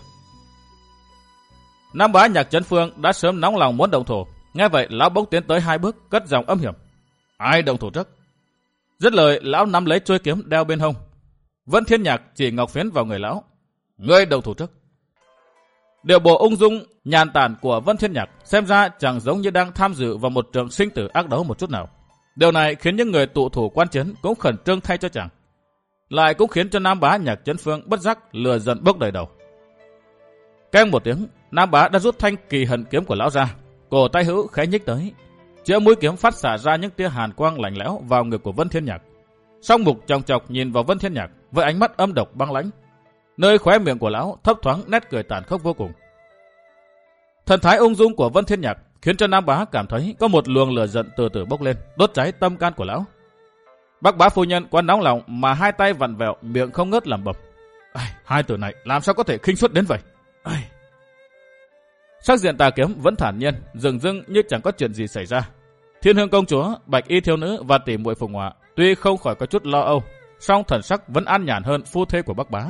Nam Bá Nhạc Chấn Phương đã sớm nóng lòng muốn động thủ. Nghe vậy lão bỗng tiến tới hai bước, cất giọng âm hiểm, ai động thủ trước? Dứt lời, lão nắm lấy chuôi kiếm đeo bên hông. Vân Thiên Nhạc chỉ ngọc phiến vào người lão, ngươi động thủ trước. Điệu bộ ung dung nhàn tản của Vân Thiên Nhạc xem ra chẳng giống như đang tham dự vào một trận sinh tử ác đấu một chút nào. Điều này khiến những người tụ thủ quan chiến cũng khẩn trương thay cho chàng, lại cũng khiến cho Nam Bá Nhạc Chấn Phương bất giác lừa giận bốc đầy đầu. Keng một tiếng, Nam Bá đã rút thanh kỳ hận kiếm của lão ra, cổ tay hữu khẽ nhích tới, chĩa mũi kiếm phát xạ ra những tia hàn quang lạnh lẽo vào ngực của Vân Thiên Nhạc. Song Mục chòng chọc nhìn vào Vân Thiên Nhạc với ánh mắt âm độc băng lãnh, nơi khóe miệng của lão thấp thoáng nét cười tàn khốc vô cùng. Thần thái ung dung của Vân Thiên Nhạc khiến cho Nam Bá cảm thấy có một luồng lửa giận từ từ bốc lên, đốt cháy tâm can của lão. Bắc Bá phu nhân quá nóng lòng mà hai tay vặn vẹo, miệng không ngớt lẩm bẩm, hai tử này làm sao có thể khinh suất đến vậy? Ai... Sắc diện Tà Kiếm vẫn thản nhiên, dường dưng như chẳng có chuyện gì xảy ra. Thiên Hương công chúa, Bạch Y thiếu nữ và tỷ muội Phùng Họa tuy không khỏi có chút lo âu, song thần sắc vẫn an nhàn hơn phu thê của Bắc Bá.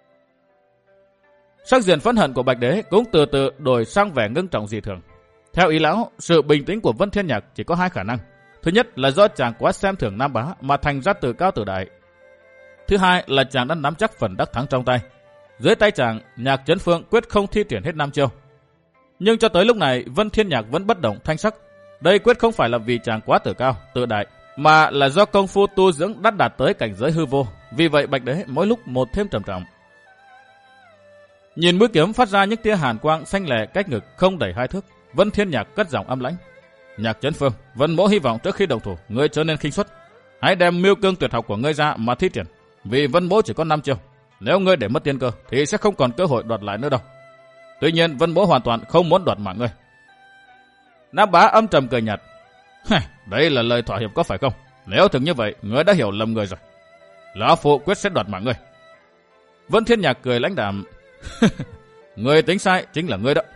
Sắc diện phẫn hận của Bạch Đế cũng từ từ đổi sang vẻ ngưng trọng dị thường. Theo ý lão, sự bình tĩnh của Vân Thiên Nhạc chỉ có hai khả năng. Thứ nhất là do chàng quá xem thường Nam Bá mà thành ra từ cao từ đại. Thứ hai là chàng đã nắm chắc phần đắc thắng trong tay. Dưới tay chàng, Nhạc Chấn Phương quyết không thi triển hết năm chiêu. Nhưng cho tới lúc này, Vân Thiên Nhạc vẫn bất động thanh sắc. Đây quyết không phải là vì chàng quá tự cao, tự đại, mà là do công phu tu dưỡng đã đạt tới cảnh giới hư vô. Vì vậy Bạch Đế mỗi lúc một thêm trầm trọng. Nhìn mũi kiếm phát ra những tia hàn quang xanh lè cách ngực không đầy hai thước, Vân Thiên Nhạc cất giọng âm lãnh: Nhạc Chấn Phương, Vân Mỗ hy vọng trước khi đồng thủ, ngươi trở nên khinh suất. Hãy đem miêu cương tuyệt học của ngươi ra mà thi triển, vì Vân Mỗ chỉ có năm chiêu. Nếu ngươi để mất tiên cơ thì sẽ không còn cơ hội đoạt lại nữa đâu. Tuy nhiên Vân Mỗ hoàn toàn không muốn đoạt mạng ngươi. Nam Bá âm trầm cười nhạt: Đây là lời thỏa hiệp có phải không? Nếu thực như vậy, ngươi đã hiểu lầm người rồi. Lão phụ quyết sẽ đoạt mạng ngươi. Vân Thiên Nhạc cười lãnh đạm: Ngươi tính sai chính là ngươi đó.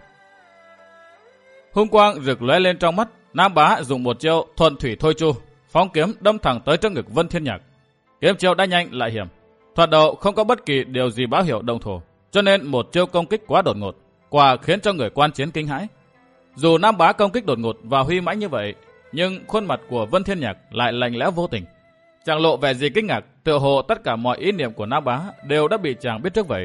Hung quang rực lóe lên trong mắt, Nam Bá dùng một chiêu thuận thủy thôi chu, phóng kiếm đâm thẳng tới trước ngực Vân Thiên Nhạc. Kiếm chiêu đã nhanh lại hiểm, thoạt đầu không có bất kỳ điều gì báo hiệu đồng thủ, cho nên một chiêu công kích quá đột ngột, quả khiến cho người quan chiến kinh hãi. Dù Nam Bá công kích đột ngột và huy mãnh như vậy, nhưng khuôn mặt của Vân Thiên Nhạc lại lạnh lẽo vô tình, chẳng lộ vẻ gì kinh ngạc, tựa hồ tất cả mọi ý niệm của Nam Bá đều đã bị chàng biết trước vậy.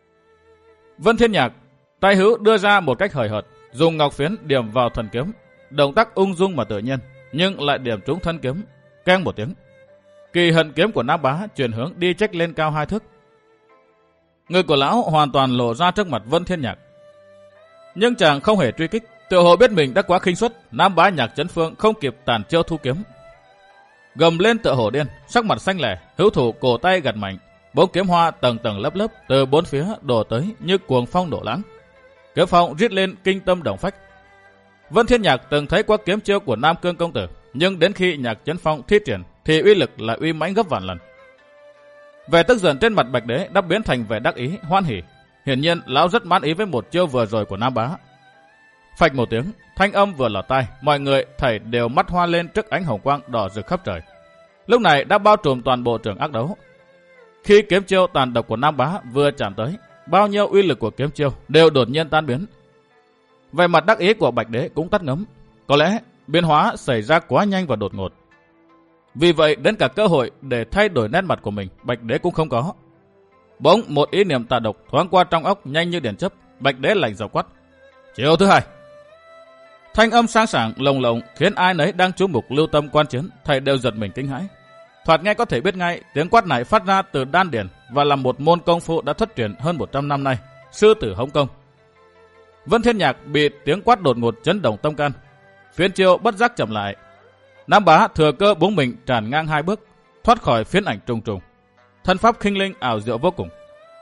Vân Thiên Nhạc tay hữu đưa ra một cách hời hợt, dùng ngọc phiến điểm vào thần kiếm, động tác ung dung mà tự nhiên, nhưng lại điểm trúng thân kiếm, keng một tiếng. Kỳ hận kiếm của Nam Bá chuyển hướng đi chếch lên cao hai thước. Người của lão hoàn toàn lộ ra trước mặt Vân Thiên Nhạc, nhưng chàng không hề truy kích, tựa hồ biết mình đã quá khinh suất. Nam Bá Nhạc Chấn Phương không kịp tàn chiêu thu kiếm, gầm lên tựa hổ điên, sắc mặt xanh lẻ, hữu thủ cổ tay gật mạnh, bóng kiếm hoa tầng tầng lớp lớp từ bốn phía đổ tới như cuồng phong đổ lãng. Kiếm phong rít lên kinh tâm động phách. Vân Thiên Nhạc từng thấy qua kiếm chiêu của Nam Cương công tử, nhưng đến khi Nhạc Chấn Phong thi triển thì uy lực lại uy mãnh gấp vạn lần. Vẻ tức giận trên mặt Bạch Đế đã biến thành vẻ đắc ý, hoan hỉ. Hiển nhiên lão rất mãn ý với một chiêu vừa rồi của Nam Bá. Phạch một tiếng, thanh âm vừa lọt tai, mọi người thảy đều mắt hoa lên trước ánh hồng quang đỏ rực khắp trời. Lúc này đã bao trùm toàn bộ trường ác đấu. Khi kiếm chiêu tàn độc của Nam Bá vừa chạm tới, bao nhiêu uy lực của kiếm chiêu đều đột nhiên tan biến. Về mặt đắc ý của Bạch Đế cũng tắt ngấm. Có lẽ biến hóa xảy ra quá nhanh và đột ngột. Vì vậy đến cả cơ hội để thay đổi nét mặt của mình, Bạch Đế cũng không có. Bỗng một ý niệm tà độc thoáng qua trong óc nhanh như điện chớp. Bạch Đế lạnh giọng quát: Chiêu thứ hai. Thanh âm sáng sảng lồng lộng khiến ai nấy đang chú mục lưu tâm quan chiến thầy đều giật mình kinh hãi. Thoạt nghe có thể biết ngay tiếng quát này phát ra từ đan điển và là một môn công phu đã thất truyền hơn một trăm năm nay, sư tử Hồng Công. Vân Thiên Nhạc bị tiếng quát đột ngột chấn động tâm can, phiến chiêu bất giác chậm lại. Nam Bá thừa cơ búng mình tràn ngang hai bước, thoát khỏi phiến ảnh trùng trùng. Thân pháp khinh linh ảo diệu vô cùng.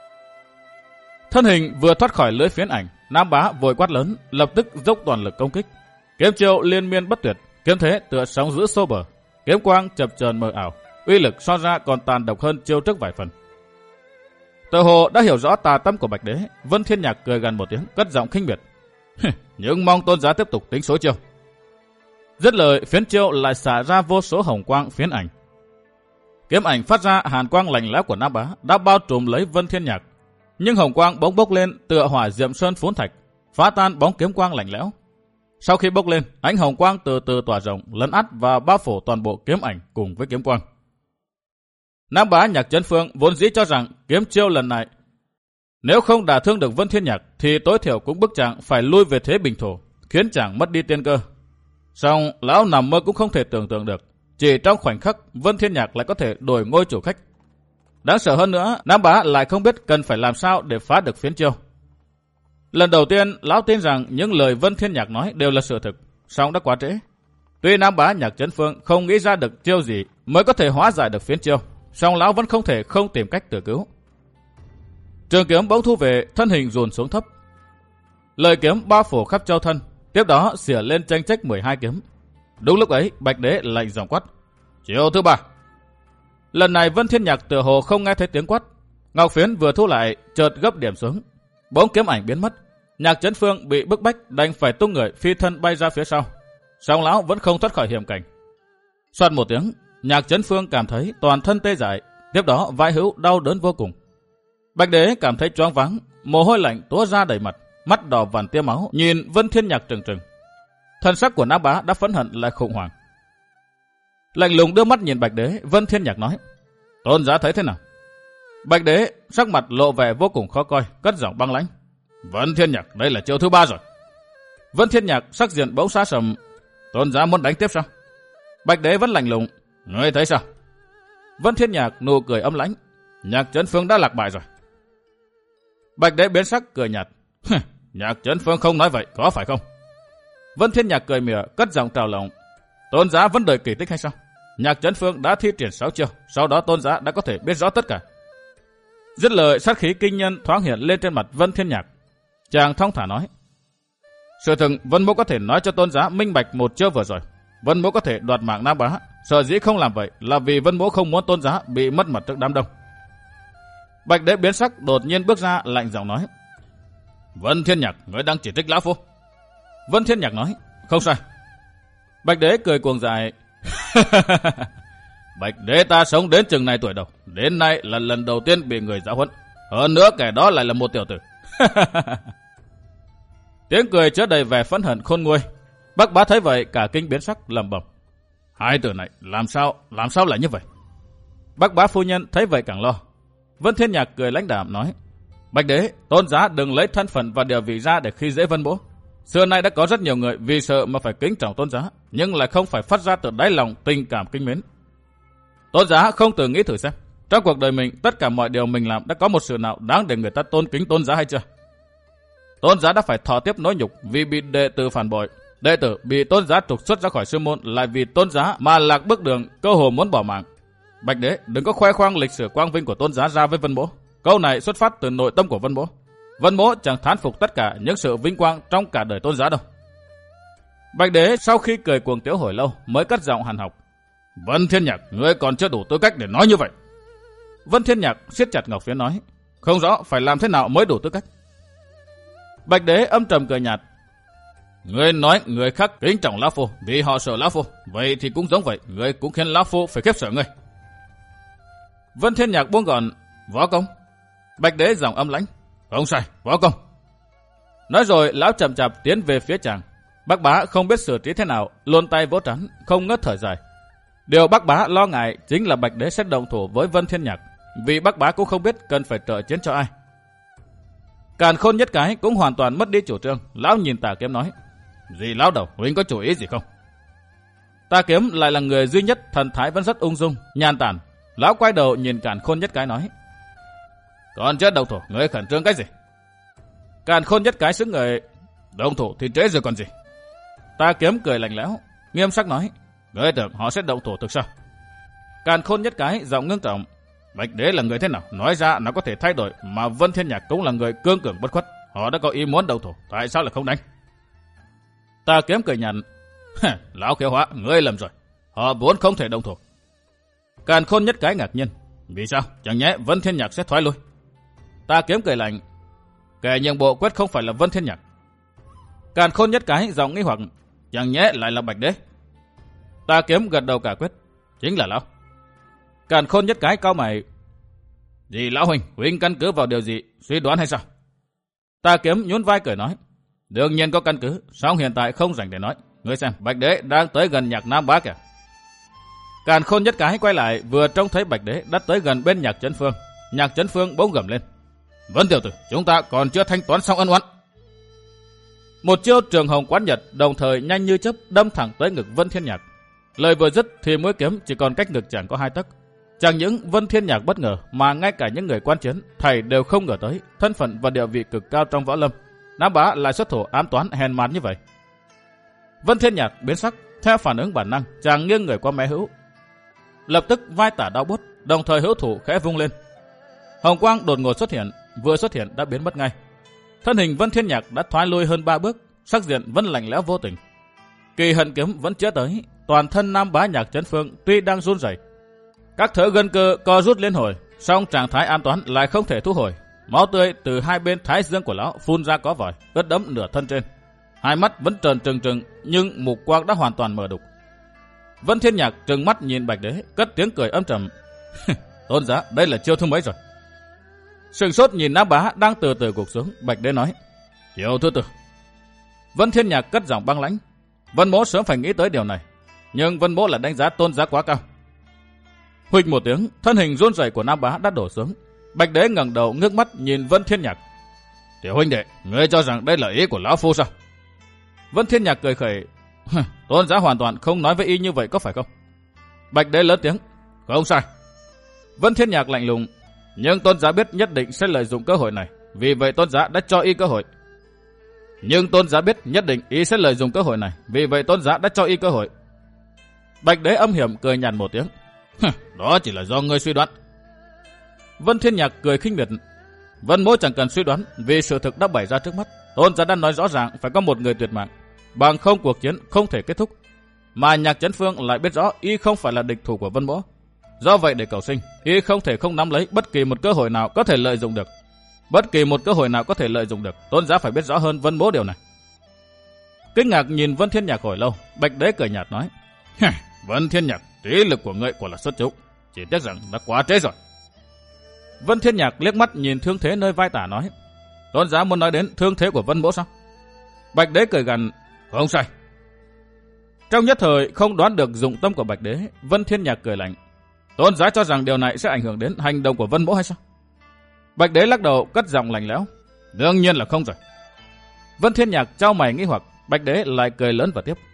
Thân hình vừa thoát khỏi lưới phiến ảnh, Nam Bá vội quát lớn, lập tức dốc toàn lực công kích. Kiếm chiêu liên miên bất tuyệt, kiếm thế tựa sóng dữ xô bờ, kiếm quang chập chờn mờ ảo, uy lực so ra còn tàn độc hơn chiêu trước vài phần. Tự hồ đã hiểu rõ tà tâm của Bạch Đế, Vân Thiên Nhạc cười gằn một tiếng, cất giọng khinh miệt: Nhưng mong tôn giá tiếp tục tính số chiêu. Dứt lời, phiến chiêu lại xả ra vô số hồng quang phiến ảnh. Kiếm ảnh phát ra hàn quang lạnh lẽo của Nam Bá đã bao trùm lấy Vân Thiên Nhạc, nhưng hồng quang bỗng bốc lên tựa hỏa diệm sơn phốn thạch, phá tan bóng kiếm quang lạnh lẽo. Sau khi bốc lên, ánh hồng quang từ từ tỏa rộng, lấn át và bao phủ toàn bộ kiếm ảnh cùng với kiếm quang. Nam Bá Nhạc Chấn Phương vốn dĩ cho rằng kiếm chiêu lần này nếu không đả thương được Vân Thiên Nhạc thì tối thiểu cũng bức chàng phải lui về thế bình thổ, khiến chàng mất đi tiên cơ. Song lão nằm mơ cũng không thể tưởng tượng được, chỉ trong khoảnh khắc Vân Thiên Nhạc lại có thể đổi ngôi chủ khách. Đáng sợ hơn nữa, Nam Bá lại không biết cần phải làm sao để phá được phiến chiêu. Lần đầu tiên, lão tin rằng những lời Vân Thiên Nhạc nói đều là sự thực, song đã quá trễ. Tuy Nam Bá Nhạc Chấn Phương không nghĩ ra được chiêu gì mới có thể hóa giải được phiến chiêu, song lão vẫn không thể không tìm cách tự cứu. Trường kiếm bỗng thu về, thân hình dồn xuống thấp. Lời kiếm bao phủ khắp châu thân, tiếp đó xỉa lên tranh trách mười hai kiếm. Đúng lúc ấy, Bạch Đế lạnh giọng quát: Chiêu thứ ba. Lần này Vân Thiên Nhạc tựa hồ không nghe thấy tiếng quát, ngọc phiến vừa thu lại, chợt gấp điểm xuống, bóng kiếm ảnh biến mất. Nhạc Chấn Phương bị bức bách đành phải tung người phi thân bay ra phía sau, song lão vẫn không thoát khỏi hiểm cảnh. Soạt một tiếng, Nhạc Chấn Phương cảm thấy toàn thân tê dại, tiếp đó vai hữu đau đớn vô cùng. Bạch Đế cảm thấy choáng váng, mồ hôi lạnh túa ra đầy mặt, mắt đỏ vằn tia máu, nhìn Vân Thiên Nhạc trừng trừng. Thân sắc của Nam Bá đã phẫn hận lại khủng hoảng. Lạnh lùng đưa mắt nhìn Bạch Đế, Vân Thiên Nhạc nói: Tôn giá thấy thế nào? Bạch Đế sắc mặt lộ vẻ vô cùng khó coi, cất giọng băng lãnh: Vân Thiên Nhạc, đây là chiêu thứ ba rồi. Vân Thiên Nhạc sắc diện bỗng xa sầm: Tôn giá muốn đánh tiếp sao? Bạch Đế vẫn lạnh lùng: Ngươi thấy sao? Vân Thiên Nhạc nụ cười âm lãnh: Nhạc Chấn Phương đã lạc bại rồi. Bạch Đế biến sắc cười nhạt. Nhạc Chấn Phương không nói vậy, có phải không? Vân Thiên Nhạc cười mỉa, cất giọng trào lòng. Tôn giá vẫn đợi kỳ tích hay sao? Nhạc Chấn Phương đã thi triển sáu chiêu, sau đó tôn giá đã có thể biết rõ tất cả. Dứt lời, sát khí kinh nhân thoáng hiện lên trên mặt Vân Thiên Nhạc. Chàng thong thả nói. Sự thực Vân Mỗ có thể nói cho tôn giá minh bạch một chiêu vừa rồi. Vân Mỗ có thể đoạt mạng Nam Bá, sở dĩ không làm vậy là vì Vân Mỗ không muốn tôn giá bị mất mặt trước đám đông. Bạch Đế biến sắc đột nhiên bước ra, lạnh giọng nói. Vân Thiên Nhạc, ngươi đang chỉ trích lão phu. Vân Thiên Nhạc nói. Không sai. Bạch Đế cười cuồng dại. Bạch Đế ta sống đến chừng này tuổi đầu, đến nay là lần đầu tiên bị người giáo huấn. Hơn nữa kẻ đó lại là một tiểu tử. Tiếng cười chứa đầy vẻ phẫn hận khôn nguôi. Bắc Bá thấy vậy cả kinh biến sắc, lẩm bẩm. Hai từ này làm sao, làm sao lại như vậy? Bắc Bá phu nhân thấy vậy càng lo. Vân Thiên Nhạc cười lãnh đạm nói. Bạch Đế, tôn giá đừng lấy thân phận và địa vị ra để khi dễ Vân Mỗ. Xưa nay đã có rất nhiều người vì sợ mà phải kính trọng tôn giá, nhưng lại không phải phát ra từ đáy lòng tình cảm kính mến. Tôn giá không tự nghĩ thử xem, trong cuộc đời mình tất cả mọi điều mình làm đã có một sự nào đáng để người ta tôn kính tôn giá hay chưa? Tôn giá đã phải thọ tiếp nỗi nhục vì bị đệ tử phản bội, đệ tử bị tôn giá trục xuất ra khỏi sư môn lại vì tôn giá mà lạc bước đường, cơ hồ muốn bỏ mạng. Bạch Đế đừng có khoe khoang lịch sử quang vinh của tôn giá ra với Vân Mỗ. Câu này xuất phát từ nội tâm của Vân Mỗ. Vân Mỗ chẳng thán phục tất cả những sự vinh quang trong cả đời tôn giá đâu. Bạch Đế sau khi cười cuồng tiếu hồi lâu mới cất giọng hằn học. Vân Thiên Nhạc, ngươi còn chưa đủ tư cách để nói như vậy. Vân Thiên Nhạc siết chặt ngọc phiến nói. Không rõ phải làm thế nào mới đủ tư cách. Bạch Đế âm trầm cười nhạt. Ngươi nói người khác kính trọng lão phu vì họ sợ lão phu, vậy thì cũng giống vậy, ngươi cũng khiến lão phu phải khiếp sợ ngươi. Vân Thiên Nhạc buông gọn. Võ công. Bạch Đế giọng âm lãnh. Không sai, võ công. Nói rồi lão chậm chạp tiến về phía chàng. Bắc Bá không biết xử trí thế nào, luồn tay vỗ trán, không ngớt thở dài. Điều Bắc Bá lo ngại chính là Bạch Đế sẽ động thủ với Vân Thiên Nhạc, vì Bắc Bá cũng không biết cần phải trợ chiến cho ai. Càn Khôn Nhất Cái cũng hoàn toàn mất đi chủ trương. Lão nhìn Tà Kiếm nói. Gì lão đầu, huynh có chủ ý gì không? Tà Kiếm lại là người duy nhất thần thái vẫn rất ung dung, nhàn tản. Lão quay đầu nhìn Càn Khôn Nhất Cái nói. Còn chưa động thủ, ngươi khẩn trương cái gì? Càn Khôn Nhất Cái sững người. Động thủ thì trễ rồi còn gì? Tà Kiếm cười lạnh lẽo, nghiêm sắc nói. Ngươi tưởng họ sẽ động thủ thực sao? Càn Khôn Nhất Cái giọng ngưng trọng. Bạch Đế là người thế nào? Nói ra nó có thể thay đổi, mà Vân Thiên Nhạc cũng là người cương cường bất khuất. Họ đã có ý muốn động thủ, tại sao lại không đánh? Tà Kiếm cười nhạt. Lão Khiếu Hóa, ngươi lầm rồi. Họ vốn không thể động thủ. Càn Khôn Nhất Cái ngạc nhiên. Vì sao? Chẳng nhẽ Vân Thiên Nhạc sẽ thoái lui? Tà Kiếm cười lạnh. Kẻ nhượng bộ quyết không phải là Vân Thiên Nhạc. Càn Khôn Nhất Cái giọng nghi hoặc. Chẳng nhẽ lại là Bạch Đế? Tà Kiếm gật đầu cả quyết. Chính là lão. Càn Khôn Nhất Cái cau mày. Gì lão huynh, huynh căn cứ vào điều gì, suy đoán hay sao? Tà Kiếm nhún vai cười nói. Đương nhiên có căn cứ, song hiện tại không rảnh để nói. Ngươi xem, Bạch Đế đang tới gần Nhạc Nam Bá kìa. Càn Khôn Nhất Cái quay lại, vừa trông thấy Bạch Đế đã tới gần bên Nhạc Chấn Phương. Nhạc Chấn Phương bỗng gầm lên. Vân tiểu tử, chúng ta còn chưa thanh toán xong ân oán. Một chiêu Trường Hồng Quán Nhật đồng thời nhanh như chớp đâm thẳng tới ngực Vân Thiên Nhạc. Lời vừa dứt thì mũi kiếm chỉ còn cách ngực chàng có hai tấc. Chẳng những Vân Thiên Nhạc bất ngờ, mà ngay cả những người quan chiến thầy đều không ngờ tới thân phận và địa vị cực cao trong võ lâm, Nam Bá lại xuất thủ ám toán hèn mạt như vậy. Vân Thiên Nhạc biến sắc, theo phản ứng bản năng, chàng nghiêng người qua mé hữu. Lập tức vai tả đau buốt, đồng thời hữu thủ khẽ vung lên. Hồng quang đột ngột xuất hiện, vừa xuất hiện đã biến mất ngay. Thân hình Vân Thiên Nhạc đã thoái lui hơn ba bước, sắc diện vẫn lạnh lẽo vô tình. Kỳ hận kiếm vẫn chĩa tới, toàn thân Nam Bá Nhạc Chấn Phương tuy đang run rẩy, các thớ gân cơ co rút liên hồi, song trạng thái an toán lại không thể thu hồi. Máu tươi từ hai bên thái dương của lão phun ra có vòi, ướt đẫm nửa thân trên. Hai mắt vẫn tròn trừng trừng, nhưng mục quang đã hoàn toàn mờ đục. Vân Thiên Nhạc trừng mắt nhìn Bạch Đế, cất tiếng cười âm trầm. Tôn giá, đây là chiêu thứ mấy rồi? Sừng sốt nhìn Nam Bá đang từ từ gục xuống, Bạch Đế nói. Chiêu thứ tư. Vân Thiên Nhạc cất giọng băng lãnh. Vân Mỗ sớm phải nghĩ tới điều này, nhưng Vân Mỗ là đánh giá tôn giá quá cao. Huỵch một tiếng, thân hình run rẩy của Nam Bá đã đổ xuống. Bạch Đế ngẩng đầu ngước mắt nhìn Vân Thiên Nhạc. Tiểu huynh đệ, ngươi cho rằng đây là ý của lão phu sao? Vân Thiên Nhạc cười khẩy. Tôn giá hoàn toàn không nói với y như vậy có phải không? Bạch Đế lớn tiếng. Không sai. Vân Thiên Nhạc lạnh lùng. Nhưng tôn giá biết nhất định sẽ lợi dụng cơ hội này. vì vậy tôn giá đã cho y cơ hội. Nhưng tôn giá biết nhất định y sẽ lợi dụng cơ hội này, vì vậy tôn giá đã cho y cơ hội. Bạch Đế âm hiểm cười nhạt một tiếng. Đó chỉ là do ngươi suy đoán. Vân Thiên Nhạc cười khinh miệt. Vân Mỗ chẳng cần suy đoán, vì sự thực đã bày ra trước mắt. Tôn giá đã nói rõ ràng phải có một người tuyệt mạng, bằng không cuộc chiến không thể kết thúc. Mà Nhạc Chấn Phương lại biết rõ y không phải là địch thủ của Vân Mỗ. Do vậy để cầu sinh, y không thể không nắm lấy bất kỳ một cơ hội nào có thể lợi dụng được. Bất kỳ một cơ hội nào có thể lợi dụng được, tôn giá phải biết rõ hơn Vân Mỗ điều này. Kinh ngạc nhìn Vân Thiên Nhạc hồi lâu, Bạch Đế cười nhạt nói: Vân Thiên Nhạc, trí lực của ngươi quả là xuất chúng, chỉ tiếc rằng đã quá trễ rồi. Vân Thiên Nhạc liếc mắt nhìn thương thế nơi vai tả nói: Tôn giá muốn nói đến thương thế của Vân Mỗ sao? Bạch Đế cười gằn: Không sai. Trong nhất thời không đoán được dụng tâm của Bạch Đế, Vân Thiên Nhạc cười lạnh: Tôn giá cho rằng điều này sẽ ảnh hưởng đến hành động của Vân Mỗ hay sao? Bạch Đế lắc đầu cất giọng lạnh lẽo: Đương nhiên là không rồi. Vân Thiên Nhạc chau mày nghi hoặc, Bạch Đế lại cười lớn và tiếp: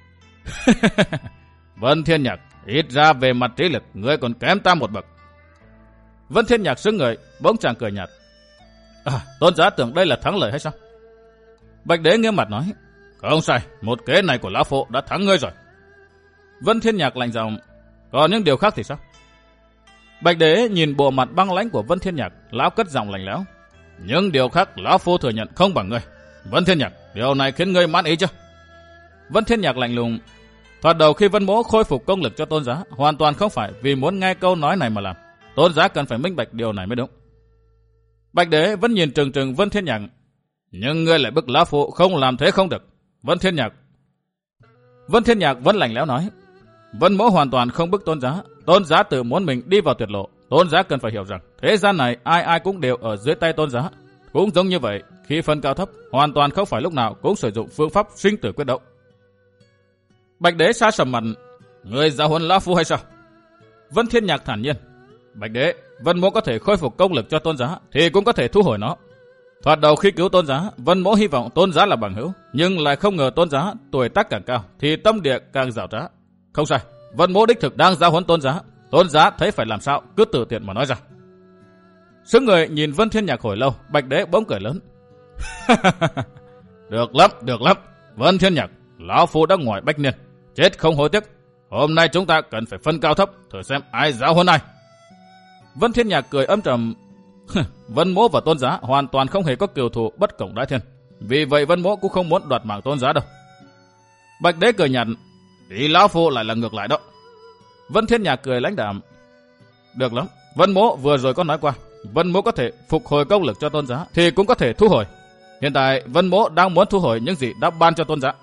Vân Thiên Nhạc, ít ra về mặt trí lực ngươi còn kém ta một bậc. Vân Thiên Nhạc sững người, bỗng chàng cười nhạt: À, tôn giá tưởng đây là thắng lợi hay sao? Bạch Đế nghiêm mặt nói: Không sai, một kế này của lão phụ đã thắng ngươi rồi. Vân Thiên Nhạc lạnh giọng: Còn những điều khác thì sao? Bạch Đế nhìn bộ mặt băng lãnh của Vân Thiên Nhạc, lão cất giọng lạnh lẽo: Những điều khác lão phu thừa nhận không bằng ngươi. Vân Thiên Nhạc, điều này khiến ngươi mãn ý chưa? Vân Thiên Nhạc lạnh lùng: Thoạt đầu khi Vân Mỗ khôi phục công lực cho tôn giá, hoàn toàn không phải vì muốn nghe câu nói này mà làm. Tôn giá cần phải minh bạch điều này mới đúng. Bạch Đế vẫn nhìn trừng trừng Vân Thiên Nhạc: Nhưng ngươi lại bức lão phụ không làm thế không được. Vân Thiên Nhạc. Vân Thiên Nhạc vẫn lạnh lẽo nói: Vân Mỗ hoàn toàn không bức tôn giá. Tôn giá tự muốn mình đi vào tuyệt lộ. Tôn giá cần phải hiểu rằng thế gian này ai ai cũng đều ở dưới tay tôn giá. Cũng giống như vậy, khi phân cao thấp, hoàn toàn không phải lúc nào cũng sử dụng phương pháp sinh tử quyết đấu. Bạch Đế xa sầm mặt: Ngươi giáo huấn lão phu hay sao? Vân Thiên Nhạc thản nhiên: Bạch Đế, Vân Mỗ có thể khôi phục công lực cho tôn giá, thì cũng có thể thu hồi nó. Thoạt đầu khi cứu tôn giá, Vân Mỗ hy vọng tôn giá là bằng hữu, nhưng lại không ngờ tôn giá tuổi tác càng cao thì tâm địa càng giảo trá. Không sai, Vân Mỗ đích thực đang giáo huấn tôn giá. Tôn giá thấy phải làm sao cứ tự tiện mà nói ra. Sững người nhìn Vân Thiên Nhạc hồi lâu, Bạch Đế bỗng cười lớn: Được lắm, được lắm. Vân Thiên Nhạc, lão phu đã ngoài bách niên, chết không hối tiếc. Hôm nay chúng ta cần phải phân cao thấp, thử xem ai giáo huấn ai. Vân Thiên Nhạc cười âm trầm: Vân Mỗ và tôn giá hoàn toàn không hề có cừu thù bất cộng đái thiên, vì vậy Vân Mỗ cũng không muốn đoạt mạng tôn giá đâu. Bạch Đế cười nhạt: Ý lão phu lại là ngược lại đó. Vân Thiên Nhạc cười lãnh đạm: Được lắm, Vân Mỗ vừa rồi có nói qua, Vân Mỗ có thể phục hồi công lực cho tôn giá thì cũng có thể thu hồi. Hiện tại Vân Mỗ đang muốn thu hồi những gì đã ban cho tôn giá.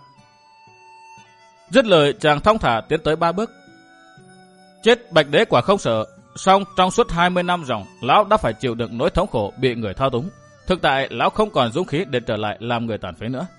Dứt lời, chàng thong thả tiến tới ba bước. Chết Bạch Đế quả không sợ, song trong suốt hai mươi năm ròng, lão đã phải chịu đựng nỗi thống khổ bị người thao túng. Thực tại lão không còn dũng khí để trở lại làm người tàn phế nữa.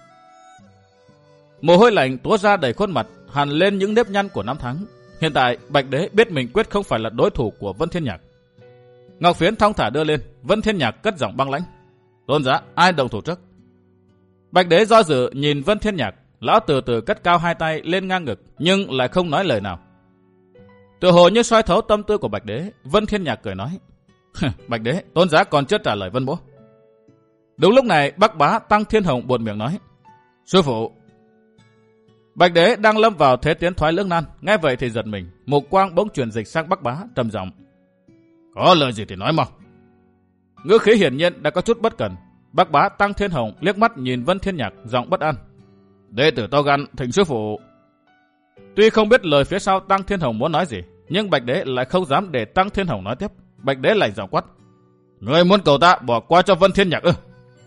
Mồ hôi lạnh túa ra đầy khuôn mặt, hằn lên những nếp nhăn của năm tháng. Hiện tại Bạch Đế biết mình quyết không phải là đối thủ của Vân Thiên Nhạc. Ngọc phiến thong thả đưa lên, Vân Thiên Nhạc cất giọng băng lãnh: Tôn giá, ai đồng thủ trước? Bạch Đế do dự nhìn Vân Thiên Nhạc, lão từ từ cất cao hai tay lên ngang ngực, nhưng lại không nói lời nào. Tự hồ như soi thấu tâm tư của Bạch Đế, Vân Thiên Nhạc cười nói: Bạch Đế, tôn giá còn chưa trả lời Vân Mỗ. Đúng lúc này, Bắc Bá Tăng Thiên Hồng buột miệng nói: Sư phụ. Bạch Đế đang lâm vào thế tiến thoái lưỡng nan, nghe vậy thì giật mình, mục quang bỗng chuyển dịch sang Bắc Bá, trầm giọng: Có lời gì thì nói mau. Ngữ khí hiển nhiên đã có chút bất cần. Bắc Bá Tăng Thiên Hồng liếc mắt nhìn Vân Thiên Nhạc, giọng bất an: Đệ tử to gan thỉnh sư phụ. Tuy không biết lời phía sau Tăng Thiên Hồng muốn nói gì, nhưng Bạch Đế lại không dám để Tăng Thiên Hồng nói tiếp. Bạch Đế lạnh giọng quát: Ngươi muốn cầu ta bỏ qua cho Vân Thiên Nhạc ư?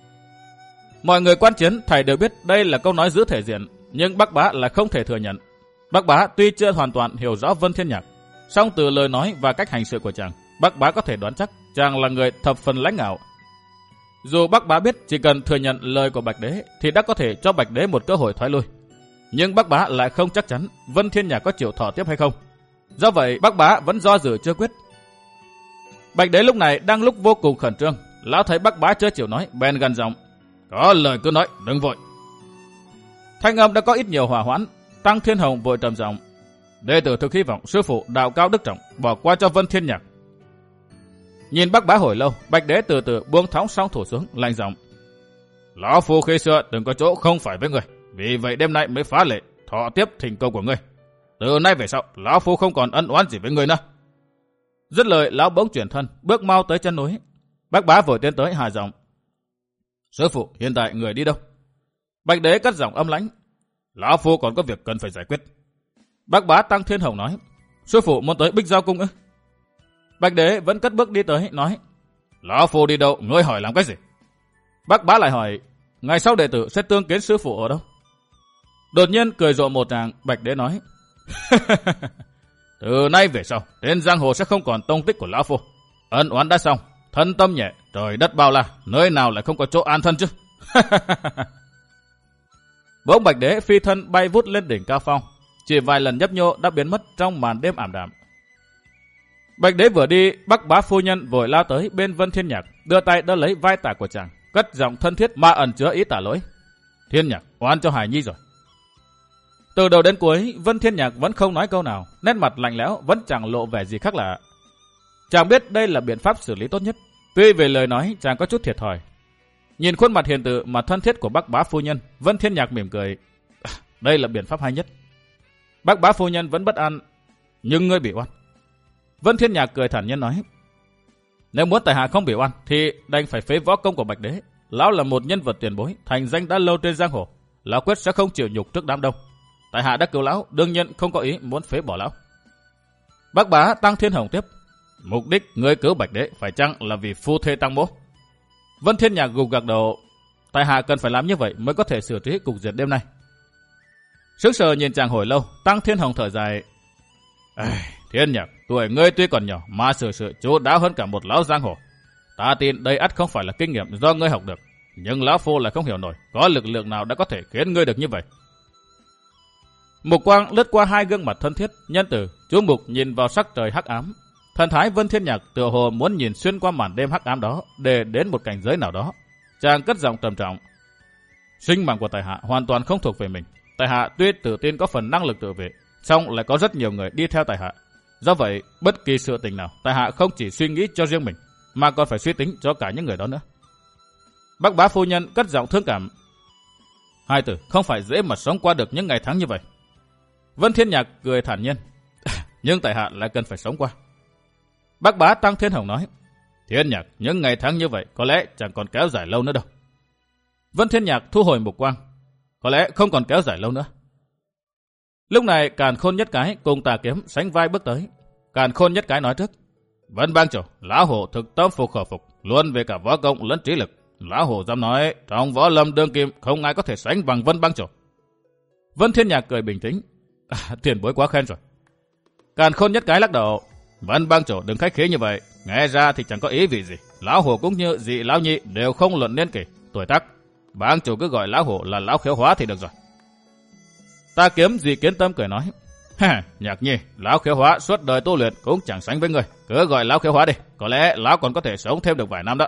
Mọi người quan chiến thầy đều biết đây là câu nói giữ thể diện, nhưng Bắc Bá lại không thể thừa nhận. Bắc Bá tuy chưa hoàn toàn hiểu rõ Vân Thiên Nhạc, song từ lời nói và cách hành sự của chàng, Bắc Bá có thể đoán chắc chàng là người thập phần lãnh ngạo. Dù Bắc Bá biết chỉ cần thừa nhận lời của Bạch Đế thì đã có thể cho Bạch Đế một cơ hội thoái lui, nhưng Bắc Bá lại không chắc chắn Vân Thiên Nhạc có chịu thọ tiếp hay không. Do vậy Bắc Bá vẫn do dự chưa quyết. Bạch Đế lúc này đang lúc vô cùng khẩn trương, lão thấy Bắc Bá chưa chịu nói, bèn gần giọng: Có lời cứ nói, đừng vội. Thanh âm đã có ít nhiều hòa hoãn. Tăng Thiên Hồng vội trầm giọng: Đệ tử thực hy vọng sư phụ đạo cao đức trọng bỏ qua cho Vân Thiên Nhạc. Nhìn Bắc Bá hồi lâu, Bạch Đế từ từ buông thõng song thủ xuống, lạnh giọng: Lão phu khi xưa từng có chỗ không phải với người, vì vậy đêm nay mới phá lệ thọ tiếp thỉnh cầu của ngươi. Từ nay về sau, lão phu không còn ân oán gì với ngươi nữa. Dứt lời, lão bỗng chuyển thân, bước mau tới chân núi. Bắc Bá vội tiến tới hạ giọng: Sư phụ, hiện tại người đi đâu? Bạch Đế cất giọng âm lãnh: Lão phu còn có việc cần phải giải quyết. Bắc Bá Tăng Thiên Hồng nói: Sư phụ muốn tới Bích Giao cung ư? Bạch Đế vẫn cất bước đi tới, nói: Lão phu đi đâu, ngươi hỏi làm cái gì? Bắc Bá lại hỏi: Ngày sau đệ tử sẽ tương kiến sư phụ ở đâu? Đột nhiên cười rộ một tràng, Bạch Đế nói: Từ nay về sau, trên giang hồ sẽ không còn tông tích của lão phu. Ân oán đã xong, thân tâm nhẹ, trời đất bao la, nơi nào lại không có chỗ an thân chứ? Bỗng Bạch Đế phi thân bay vút lên đỉnh cao phong, chỉ vài lần nhấp nhô đã biến mất trong màn đêm ảm đạm. Bạch Đế vừa đi, Bắc Bá phu nhân vội lao tới bên Vân Thiên Nhạc, đưa tay đỡ lấy vai tả của chàng, cất giọng thân thiết mà ẩn chứa ý tả lỗi: Thiên Nhạc, oan cho Hải Nhi rồi. Từ đầu đến cuối, Vân Thiên Nhạc vẫn không nói câu nào, nét mặt lạnh lẽo, vẫn chẳng lộ vẻ gì khác lạ. Chàng biết đây là biện pháp xử lý tốt nhất, tuy về lời nói chàng có chút thiệt thòi. Nhìn khuôn mặt hiền từ mà thân thiết của Bắc Bá phu nhân, Vân Thiên Nhạc mỉm cười: Đây là biện pháp hay nhất. Bắc Bá phu nhân vẫn bất an: Nhưng ngươi bị oan. Vân Thiên Nhạc cười thản nhiên nói: Nếu muốn tại hạ không bị oan thì đành phải phế võ công của Bạch Đế. Lão là một nhân vật tiền bối, thành danh đã lâu trên giang hồ, lão quyết sẽ không chịu nhục trước đám đông. Tại hạ đã cứu lão, đương nhiên không có ý muốn phế bỏ lão. Bắc Bá Tăng Thiên Hồng tiếp: Mục đích ngươi cứu Bạch Đế phải chăng là vì phu thê tăng bố? Vân Thiên Nhạc gục gật đầu: Tại hạ cần phải làm như vậy mới có thể xử trí cục diện đêm nay. Sững sờ nhìn chàng hồi lâu, Tăng Thiên Hồng thở dài: Thiên Nhạc, tuổi ngươi tuy còn nhỏ mà xử sự chú đáo hơn cả một lão giang hồ. Ta tin đây ắt không phải là kinh nghiệm do ngươi học được, nhưng lão phu lại không hiểu nổi có lực lượng nào đã có thể khiến ngươi được như vậy. Mục quang lướt qua hai gương mặt thân thiết, nhân từ, chú mục nhìn vào sắc trời hắc ám. Thần thái Vân Thiên Nhạc tựa hồ muốn nhìn xuyên qua màn đêm hắc ám đó để đến một cảnh giới nào đó. Chàng cất giọng trầm trọng: Sinh mạng của tại hạ hoàn toàn không thuộc về mình. Tại hạ tuy tự tin có phần năng lực tự vệ, song lại có rất nhiều người đi theo tại hạ. Do vậy, bất kỳ sự tình nào, tại hạ không chỉ suy nghĩ cho riêng mình, mà còn phải suy tính cho cả những người đó nữa. Bắc Bá phu nhân cất giọng thương cảm: Hai tử không phải dễ mà sống qua được những ngày tháng như vậy. Vân Thiên Nhạc cười thản nhiên: Nhưng tại hạ lại cần phải sống qua. Bắc Bá Tăng Thiên Hồng nói: Thiên Nhạc, những ngày tháng như vậy có lẽ chẳng còn kéo dài lâu nữa đâu. Vân Thiên Nhạc thu hồi mục quang: Có lẽ không còn kéo dài lâu nữa. Lúc này Càn Khôn Nhất Cái cùng Tà Kiếm sánh vai bước tới. Càn Khôn Nhất Cái nói trước: Vân Bang Chủ, lão hổ thực tâm phục khẩu phục, luôn về cả võ công lẫn trí lực. Lão hổ dám nói trong võ lâm đương kim không ai có thể sánh bằng Vân Bang Chủ. Vân Thiên Nhạc cười bình tĩnh: à, tiền bối quá khen rồi. Càn Khôn Nhất Cái lắc đầu: Vân Bang Chủ đừng khách khí như vậy, nghe ra thì chẳng có ý vị gì. Lão hổ cũng như dị lão nhị đều không luận niên kỷ, tuổi tác. Bang Chủ cứ gọi lão hổ là lão khéo hóa thì được rồi. Tà Kiếm dị kiến tâm cười nói: Ha, Nhạc Nhi, lão khéo hóa suốt đời tu luyện cũng chẳng sánh với người, cứ gọi lão khéo hóa đi, có lẽ lão còn có thể sống thêm được vài năm đó.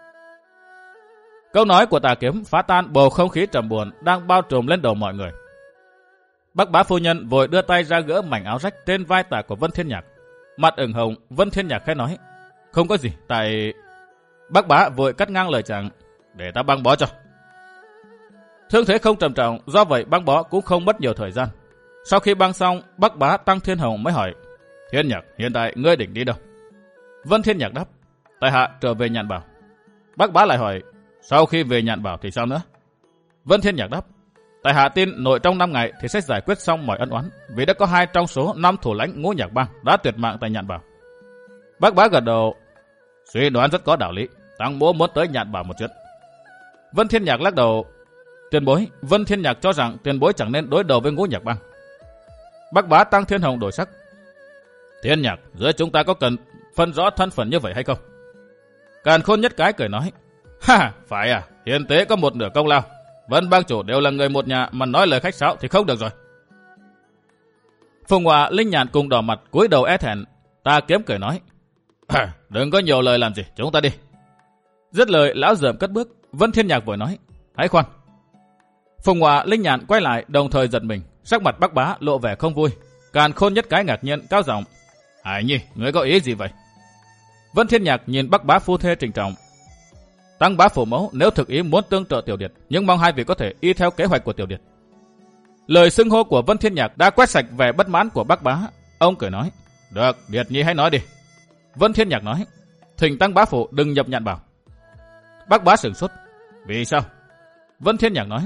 Câu nói của Tà Kiếm phá tan bầu không khí trầm buồn đang bao trùm lên đầu mọi người. Bắc Bá phu nhân vội đưa tay ra gỡ mảnh áo rách trên vai tả của Vân Thiên Nhạc. Mặt ửng hồng, Vân Thiên Nhạc khẽ nói: Không có gì, tại... Bắc Bá vội cắt ngang lời chàng: Để ta băng bó cho. Thương thế không trầm trọng, do vậy băng bó cũng không mất nhiều thời gian. Sau khi băng xong, Bắc Bá Tăng Thiên Hồng mới hỏi: Thiên Nhạc, hiện tại ngươi định đi đâu? Vân Thiên Nhạc đáp: Tại hạ trở về Nhạn Bảo. Bắc Bá lại hỏi: Sau khi về Nhạn Bảo thì sao nữa? Vân Thiên Nhạc đáp: Tại hạ tin nội trong năm ngày thì sẽ giải quyết xong mọi ân oán, vì đã có hai trong số năm thủ lãnh Ngũ Nhạc Bang đã tuyệt mạng tại Nhạn Bảo. Bắc Bá gật đầu: Suy đoán rất có đạo lý, Tăng bố muốn tới Nhạn Bảo một chuyến. Vân Thiên Nhạc lắc đầu: Tiền bối, Vân Thiên Nhạc cho rằng tiền bối chẳng nên đối đầu với Ngũ Nhạc Bang. Bắc Bá Tăng Thiên Hồng đổi sắc: Thiên Nhạc, giữa chúng ta có cần phân rõ thân phận như vậy hay không? Càn Khôn Nhất Cái cười nói: Ha, phải à, hiền tế có một nửa công lao. Vân Bang Chủ đều là người một nhà, mà nói lời khách sáo thì không được rồi. Phùng Họa, Linh Nhạn cùng đỏ mặt cúi đầu é thẹn. Tà Kiếm cười nói: Đừng có nhiều lời làm gì, chúng ta đi. Dứt lời, lão dởm cất bước. Vân Thiên Nhạc vội nói: Hãy khoan. Phùng Họa, Linh Nhạn quay lại đồng thời giật mình, sắc mặt Bắc Bá lộ vẻ không vui. Càn Khôn Nhất Cái ngạc nhiên cao giọng: Hải Nhi, ngươi có ý gì vậy? Vân Thiên Nhạc nhìn Bắc Bá phu thê trịnh trọng. Tăng bá phụ mẫu nếu thực ý muốn tương trợ Tiểu Điệt, nhưng mong hai vị có thể y theo kế hoạch của Tiểu Điệt. Lời xưng hô của Vân Thiên Nhạc đã quét sạch vẻ bất mãn của Bắc Bá. Ông cười nói, được, Điệt Nhi hãy nói đi. Vân Thiên Nhạc nói, thỉnh Tăng bá phụ đừng nhập nhạn bảo. Bắc Bá sửng sốt, vì sao? Vân Thiên Nhạc nói,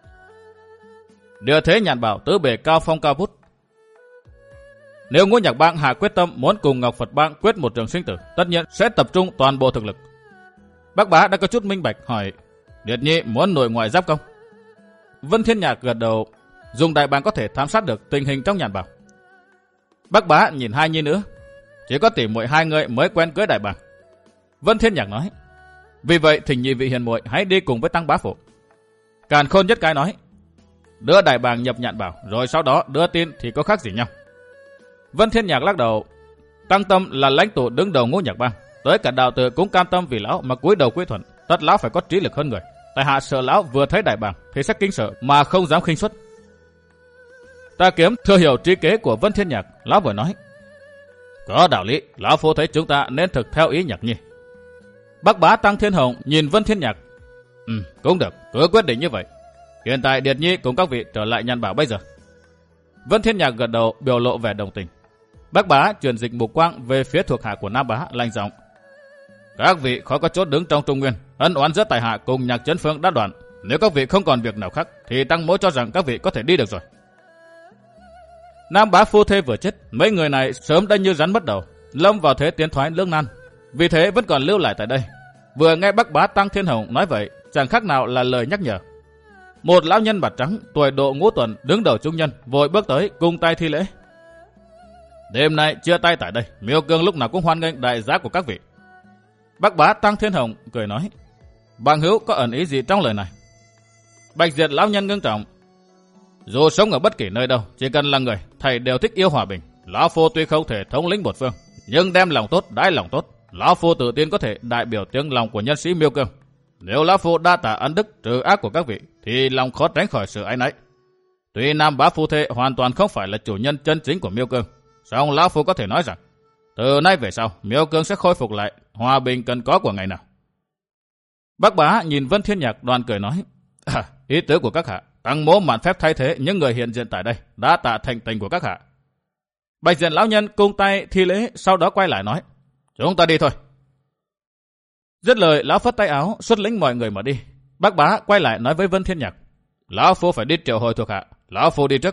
đưa thế nhạn bảo tứ bề cao phong cao vút. Nếu Ngũ Nhạc Bang hạ quyết tâm muốn cùng Ngọc Phật Bang quyết một trường sinh tử, tất nhiên sẽ tập trung toàn bộ thực lực. Bắc Bá đã có chút minh bạch hỏi, Điệt Nhi muốn nội ngoại giáp công? Vân Thiên Nhạc gật đầu, dùng đại bàng có thể thám sát được tình hình trong nhạn bảo. Bắc Bá nhìn hai nhi nữ, chỉ có tỷ muội hai người mới quen cưới đại bàng. Vân Thiên Nhạc nói, vì vậy thỉnh nhị vị hiền muội hãy đi cùng với Tăng bá phụ. Càn Khôn nhất cái nói, đưa đại bàng nhập nhạn bảo, rồi sau đó đưa tin thì có khác gì nhau. Vân Thiên Nhạc lắc đầu, Tăng Tâm là lãnh tụ đứng đầu Ngũ Nhạc Bang, tới cả đạo tử cũng cam tâm vì lão mà cúi đầu quy thuận, tất lão phải có trí lực hơn người. Tại hạ sợ lão vừa thấy đại bàng thì sẽ kinh sợ mà không dám khinh suất. Ta Kiếm thừa hiểu trí kế của Vân Thiên Nhạc, lão vừa nói, có đạo lý, lão phu thấy chúng ta nên thực theo ý Nhạc Nhi. Bắc Bá Tăng Thiên Hồng nhìn Vân Thiên Nhạc, ừ, cũng được, cứ quyết định như vậy. Hiện tại Điệt Nhi cùng các vị trở lại nhàn bảo bây giờ. Vân Thiên Nhạc gật đầu biểu lộ vẻ đồng tình. Bắc Bá chuyển dịch mục quang về phía thuộc hạ của Nam Bá, lạnh giọng, các vị khó có chốt đứng trong Trung Nguyên, ân oán giữa tại hạ cùng Nhạc Chấn Phương đã đoạn. Nếu các vị không còn việc nào khác thì Tăng Mỗ cho rằng các vị có thể đi được rồi. Nam Bá phu thê vừa chết, mấy người này sớm đã như rắn mất đầu, lâm vào thế tiến thoái lưỡng nan, vì thế vẫn còn lưu lại tại đây. Vừa nghe Bắc Bá Tăng Thiên Hồng nói vậy, chẳng khác nào là lời nhắc nhở. Một lão nhân bạt trắng, tuổi độ ngũ tuần, đứng đầu trung nhân, vội bước tới cung tay thi lễ. Đêm nay chia tay tại đây, Miêu Cương lúc nào cũng hoan nghênh đại giá của các vị. Bắc Bá Tăng Thiên Hồng cười nói, bằng hữu có ẩn ý gì trong lời này? Bạch Diệt lão nhân ngưng trọng, dù sống ở bất kỳ nơi đâu, chỉ cần là người, thầy đều thích yêu hòa bình. Lão phu tuy không thể thống lĩnh một phương, nhưng đem lòng tốt đãi lòng tốt, lão phu tự tin có thể đại biểu tiếng lòng của nhân sĩ Miêu Cương. Nếu lão phu đa tạ ân đức trừ ác của các vị, thì lòng khó tránh khỏi sự áy náy. Tuy Nam Bá phu thê hoàn toàn không phải là chủ nhân chân chính của Miêu Cương, song lão phu có thể nói rằng, từ nay về sau, Miêu Cương sẽ khôi phục lại hòa bình cần có của ngày nào. Bắc Bá nhìn Vân Thiên Nhạc đoàn cười nói, à, ý tứ của các hạ, Tăng Mỗ mạn phép thay thế những người hiện diện tại đây, đã tạ thành tình của các hạ. Bạch Diện lão nhân cung tay thi lễ, sau đó quay lại nói, chúng ta đi thôi. Dứt lời, lão phất tay áo, xuất lĩnh mọi người mà đi. Bắc Bá quay lại nói với Vân Thiên Nhạc, lão phu phải đi triệu hồi thuộc hạ, lão phu đi trước.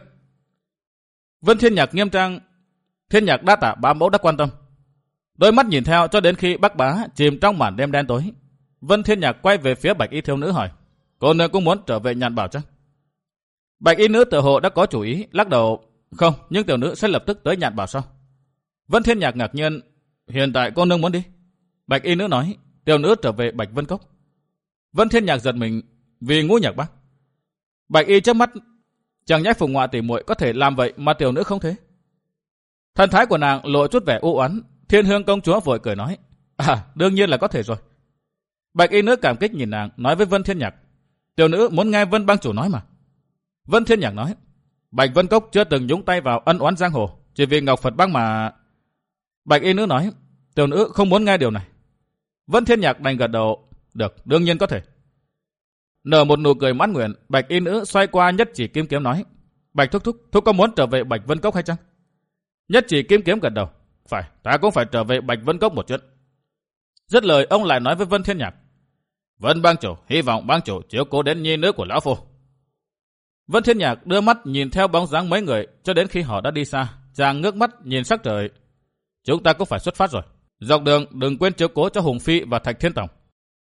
Vân Thiên Nhạc nghiêm trang, Thiên Nhạc đa tạ bá mẫu đã quan tâm. Đôi mắt nhìn theo cho đến khi Bắc Bá chìm trong màn đêm đen tối. Vân Thiên Nhạc quay về phía Bạch Y thiếu nữ hỏi, cô nương cũng muốn trở về nhàn bảo chắc? Bạch Y nữ tự hồ đã có chủ ý, lắc đầu, không, nhưng tiểu nữ sẽ lập tức tới nhàn bảo sau. Vân Thiên Nhạc ngạc nhiên, hiện tại cô nương muốn đi? Bạch Y nữ nói, tiểu nữ trở về Bạch Vân Cốc. Vân Thiên Nhạc giật mình, vì Ngũ Nhạc Bang. Bạch Y chớp mắt, chẳng nhẽ Phùng Ngoại tỷ muội có thể làm vậy mà tiểu nữ không thế? Thần thái của nàng lộ chút vẻ u oán. Thiên Hương công chúa vội cười nói, à, đương nhiên là có thể rồi. Bạch Y nữ cảm kích nhìn nàng, nói với Vân Thiên Nhạc, tiểu nữ muốn nghe Vân bang chủ nói mà. Vân Thiên Nhạc nói, Bạch Vân Cốc chưa từng nhúng tay vào ân oán giang hồ, chỉ vì Ngọc Phật Bang mà. Bạch Y nữ nói, tiểu nữ không muốn nghe điều này. Vân Thiên Nhạc đành gật đầu, được, đương nhiên có thể. Nở một nụ cười mãn nguyện, Bạch Y nữ xoay qua Nhất Chỉ Kim Kiếm nói, Bạch thúc thúc, thúc có muốn trở về Bạch Vân Cốc hay chăng? Nhất Chỉ Kim Kiếm gật đầu, phải, ta cũng phải trở về Bạch Vân Cốc một chút. Dứt lời, ông lại nói với Vân Thiên Nhạc, Vân bang chủ, hy vọng bang chủ chiếu cố đến nhi nữ của lão phu. Vân Thiên Nhạc đưa mắt nhìn theo bóng dáng mấy người cho đến khi họ đã đi xa, chàng ngước mắt nhìn sắc trời. Chúng ta cũng phải xuất phát rồi. Dọc đường đừng quên chiếu cố cho Hùng Phi và Thạch Thiên Tòng.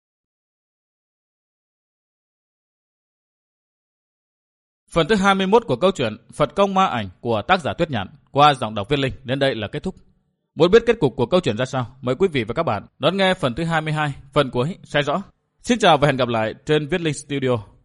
Phần thứ hai mươi mốt của câu chuyện Phật Công Ma Ảnh của tác giả Tuyết Nhạn qua giọng đọc Viết Linh đến đây là kết thúc. Muốn biết kết cục của câu chuyện ra sao, mời quý vị và các bạn đón nghe phần thứ hai mươi hai, phần cuối sẽ rõ. Xin chào và hẹn gặp lại trên Viết Linh Studio.